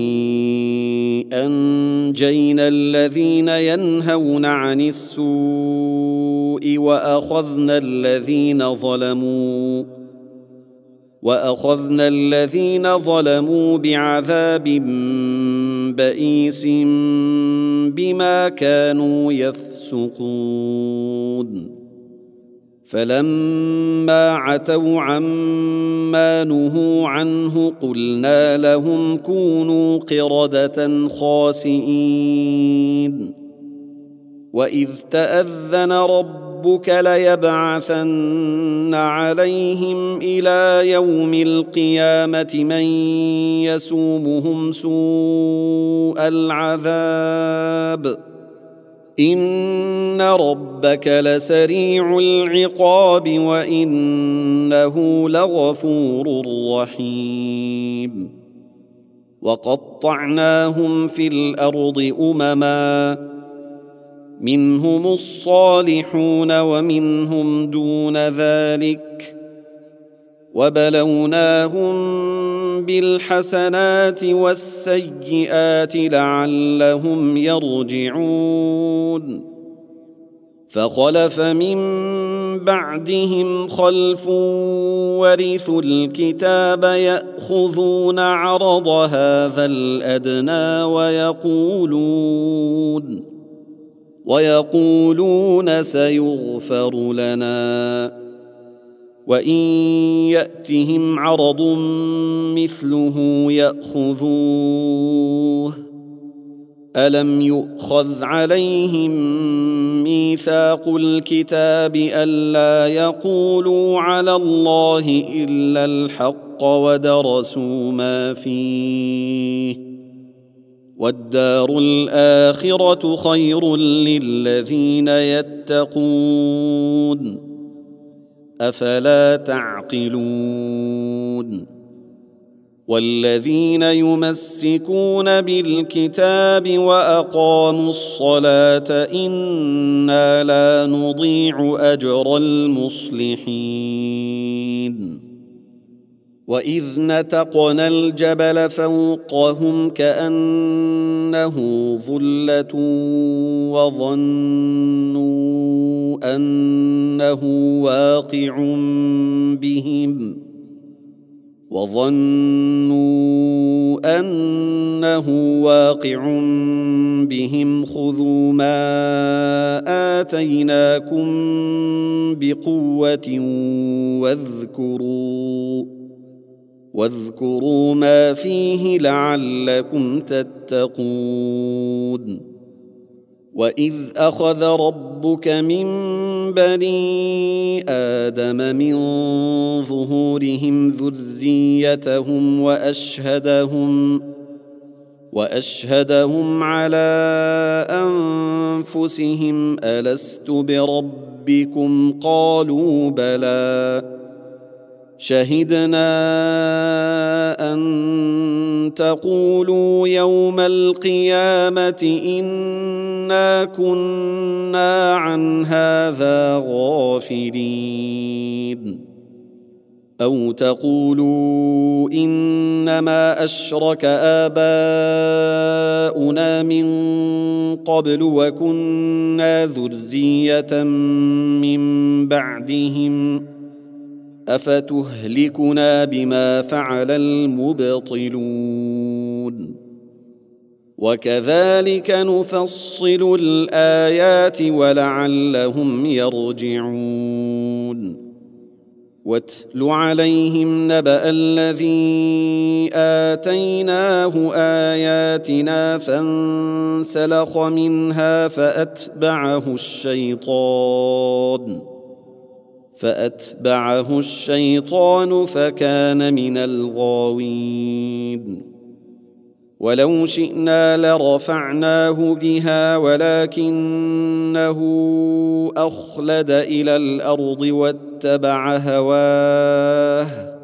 أنجينا الذين ينهون عن السوء وأخذنا الذين ظلموا وأخذنا الذين ظلموا بعذاب بئيس بما كانوا يفسقون فلما عتوا عما نهوا عنه قلنا لهم كونوا قردة خاسئين وإذ تأذن ربك ليبعثن عليهم إلى يوم القيامة من يسومهم سوء العذاب إن ربك لسريع العقاب وإنه لغفور رحيم وقطعناهم في الأرض أمما منهم الصالحون ومنهم دون ذلك وبلوناهم بالحسنات والسيئات لعلهم يرجعون فخلف من بعدهم خلف ورثوا الكتاب يأخذون عرض هذا الأدنى ويقولون ويقولون سيغفر لنا وإن يأتهم عرض مثله يأخذوه ألم يؤخذ عليهم ميثاق الكتاب ألا يقولوا على الله إلا الحق ودرسوا ما فيه والدار الآخرة خير للذين يتقون أفلا تعقلون والذين يمسكون بالكتاب وأقاموا الصلاة إنا لا نضيع أجر المصلحين وإذ نتقنا الجبل فوقهم كأنه ظلة وظنوا أنه واقع بهم وظنوا أنه واقع بهم خذوا ما آتيناكم بقوة واذكروا واذكروا ما فيه لعلكم تتقون وإذ أخذ ربك من بني آدم من ظهورهم ذريتهم وأشهدهم وأشهدهم على أنفسهم ألست بربكم قالوا بلى شهدنا أن تقولوا يوم القيامة إنا كنا عن هذا غافلين أو تقولوا إنما أشرك آباؤنا من قبل وكنا ذرية من بعدهم أفتهلكنا بما فعل المبطلون وكذلك نفصل الآيات ولعلهم يرجعون واتل عليهم نبأ الذي آتيناه آياتنا فانسلخ منها فأتبعه الشيطان فأتبعه الشيطان فكان من الغاوين ولو شئنا لرفعناه بها ولكنه أخلد إلى الأرض واتبع هواه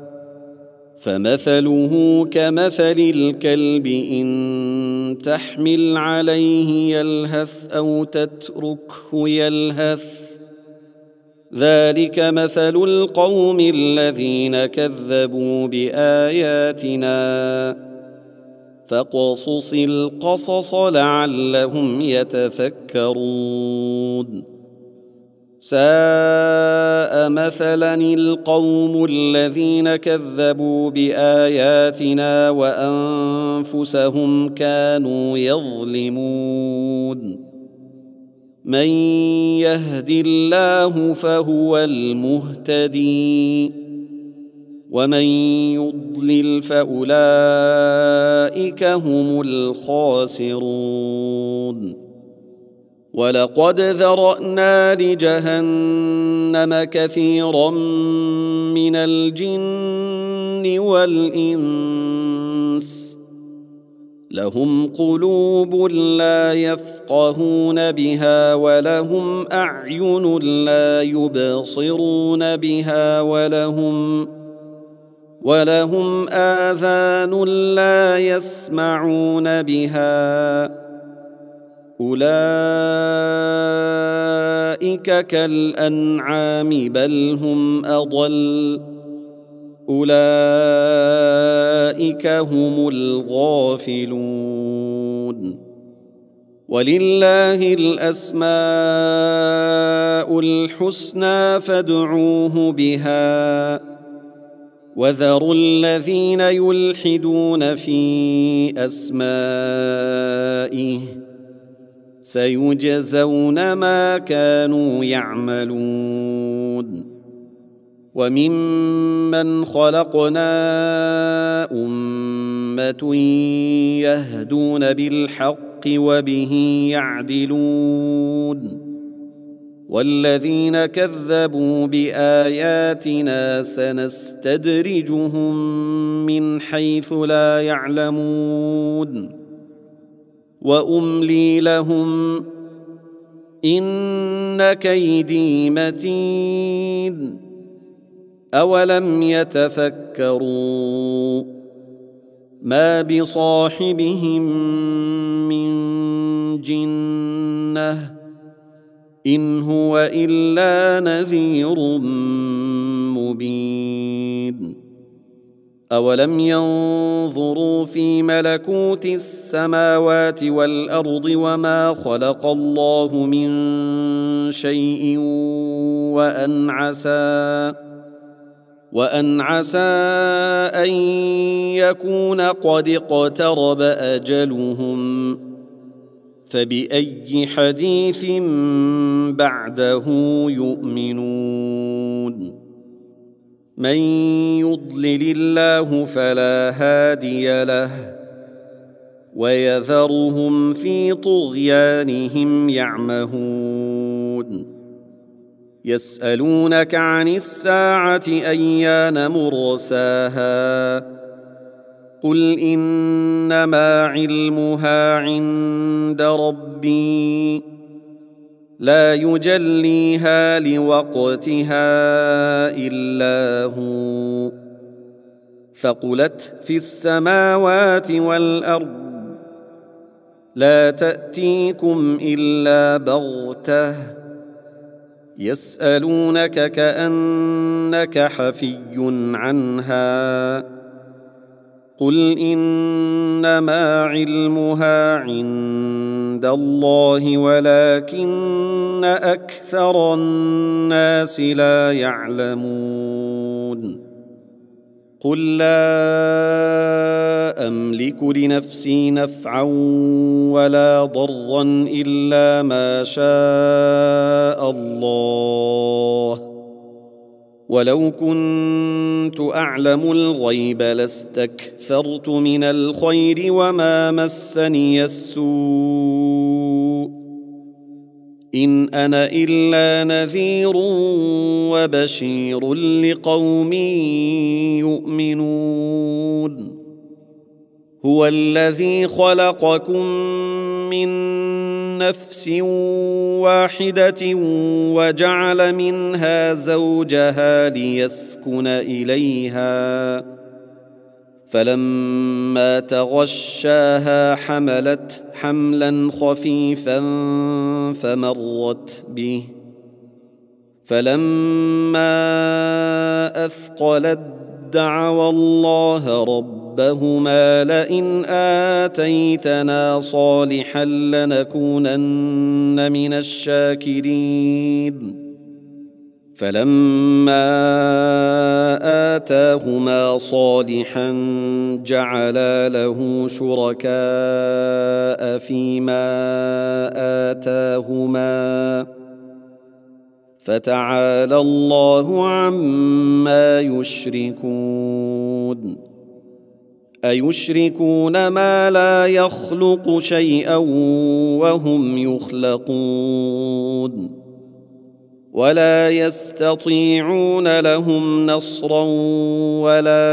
فمثله كمثل الكلب إن تحمل عليه يلهث أو تتركه يلهث ذلك مثل القوم الذين كذبوا بآياتنا فاقصص القصص لعلهم يتفكرون ساء مثلا القوم الذين كذبوا بآياتنا وأنفسهم كانوا يظلمون من يهد الله فهو المهتدي ومن يضلل فأولئك هم الخاسرون ولقد ذرأنا لجهنم كثيرا من الجن والإنس لهم قلوب لا يفقهون بها ولهم أعين لا يبصرون بها ولهم ولهم آذان لا يسمعون بها أولئك كالأنعام بل هم أضل أولئك هم الغافلون ولله الأسماء الحسنى فادعوه بها وذروا الذين يلحدون في أسمائه سيجزون ما كانوا يعملون وممن خلقنا أمة يهدون بالحق وبه يعدلون والذين كذبوا بآياتنا سنستدرجهم من حيث لا يعلمون وأملي لهم إن كيدي متين أولم يتفكروا ما بصاحبهم من جنة إن هو إلا نذير مبين أولم ينظروا في ملكوت السماوات والأرض وما خلق الله من شيء وأن عسى وأن عسى أن يكون قد اقترب أجلهم فبأي حديث بعده يؤمنون من يضلل الله فلا هادي له ويذرهم في طغيانهم يعمهون يسألونك عن الساعة أيان مرساها قل إنما علمها عند ربي لا يجليها لوقتها إلا هو ثقلت في السماوات والأرض لا تأتيكم إلا بغتة يسألونك كأنك حفي عنها قل إنما علمها عند الله ولكن أكثر الناس لا يعلمون قل لا أملك لنفسي نفعا ولا ضرا إلا ما شاء الله ولو كنت أعلم الغيب لاستكثرت من الخير وما مسني السوء إن أنا إلا نذير وبشير لقوم يؤمنون هو الذي خلقكم من نفس واحدة وجعل منها زوجها ليسكن إليها فلما تغشاها حملت حملا خفيفا فمرت به فلما أثقلت دعوا الله ربهما لئن آتيتنا صالحا لنكونن من الشاكرين فلما آتاهما صالحا جعلا له شركاء فيما آتاهما فتعالى الله عما يشركون أيشركون ما لا يخلق شيئا وهم يخلقون ولا يستطيعون لهم نصرا ولا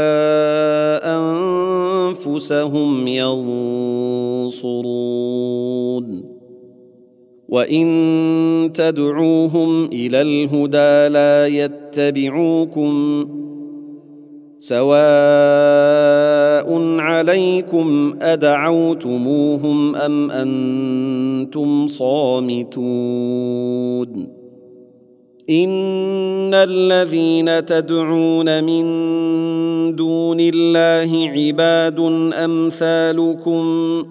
أنفسهم ينصرون وإن تدعوهم إلى الهدى لا يتبعوكم سواء عليكم أدعوتموهم أم أنتم صامتون إن الذين تدعون من دون الله عباد أمثالكم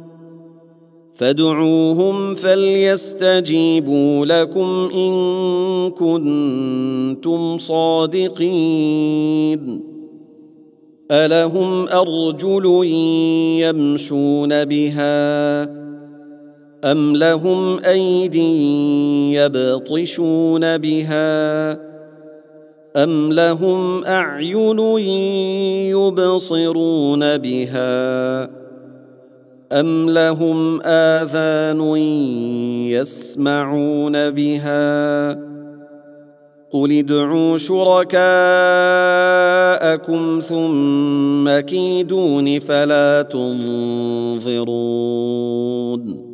فادعوهم فليستجيبوا لكم إن كنتم صادقين ألهم أرجل يمشون بها أم لهم أيدي يبطشون بها أم لهم أعين يبصرون بها أم لهم آذان يسمعون بها قل ادعوا شركاءكم ثم كيدون فلا تنظرون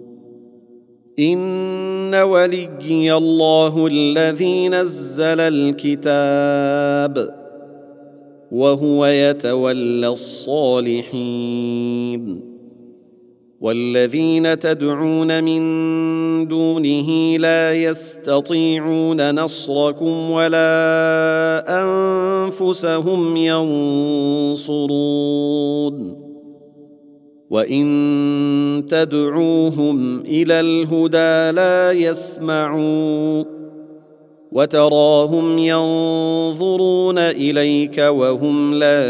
إن وليي الله الذي نزل الكتاب وهو يتولى الصالحين والذين تدعون من دونه لا يستطيعون نصركم ولا أنفسهم ينصرون وإن تدعوهم إلى الهدى لا يسمعوا وتراهم ينظرون إليك وهم لا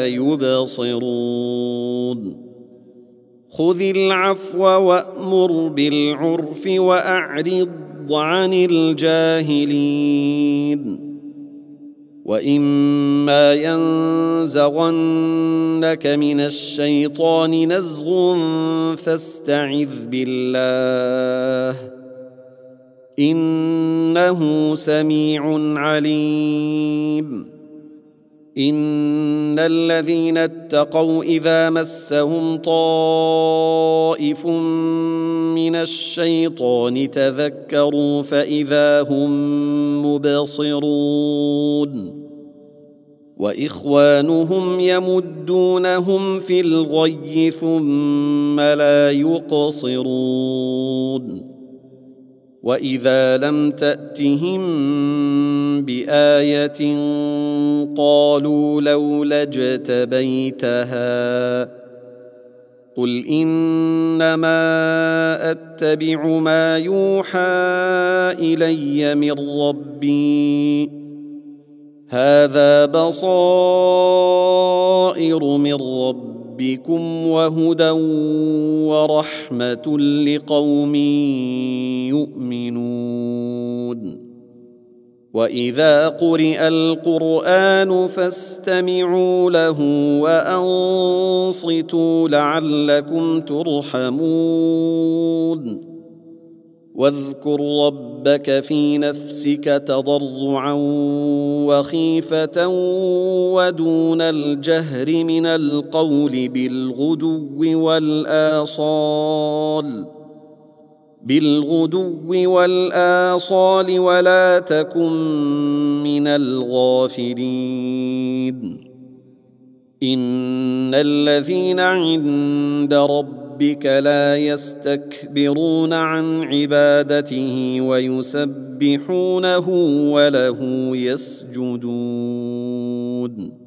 يبصرون خذ العفو وأمر بالعرف وأعرض عن الجاهلين وإما ينزغنك من الشيطان نزغ فاستعذ بالله إنه سميع عليم إن الذين اتقوا إذا مسهم طائف من الشيطان تذكروا فإذا هم مبصرون وإخوانهم يمدونهم في الغي ثم لا يقصرون وإذا لم تأتهم بآية قالوا لولا اجتبيتها قل إنما أتبع ما يوحى إلي من ربي هذا بصائر من ربكم وهدى ورحمة لقوم يؤمنون وإذا قرئ القرآن فاستمعوا له وأنصتوا لعلكم ترحمون واذكر ربك في نفسك تضرعا وخيفة ودون الجهر من القول بالغدو والآصال بالغدو والآصال ولا تكن من الغافلين إن الذين عند ربك ربك لا يستكبرون عن عبادته ويسبحونه وله يسجدون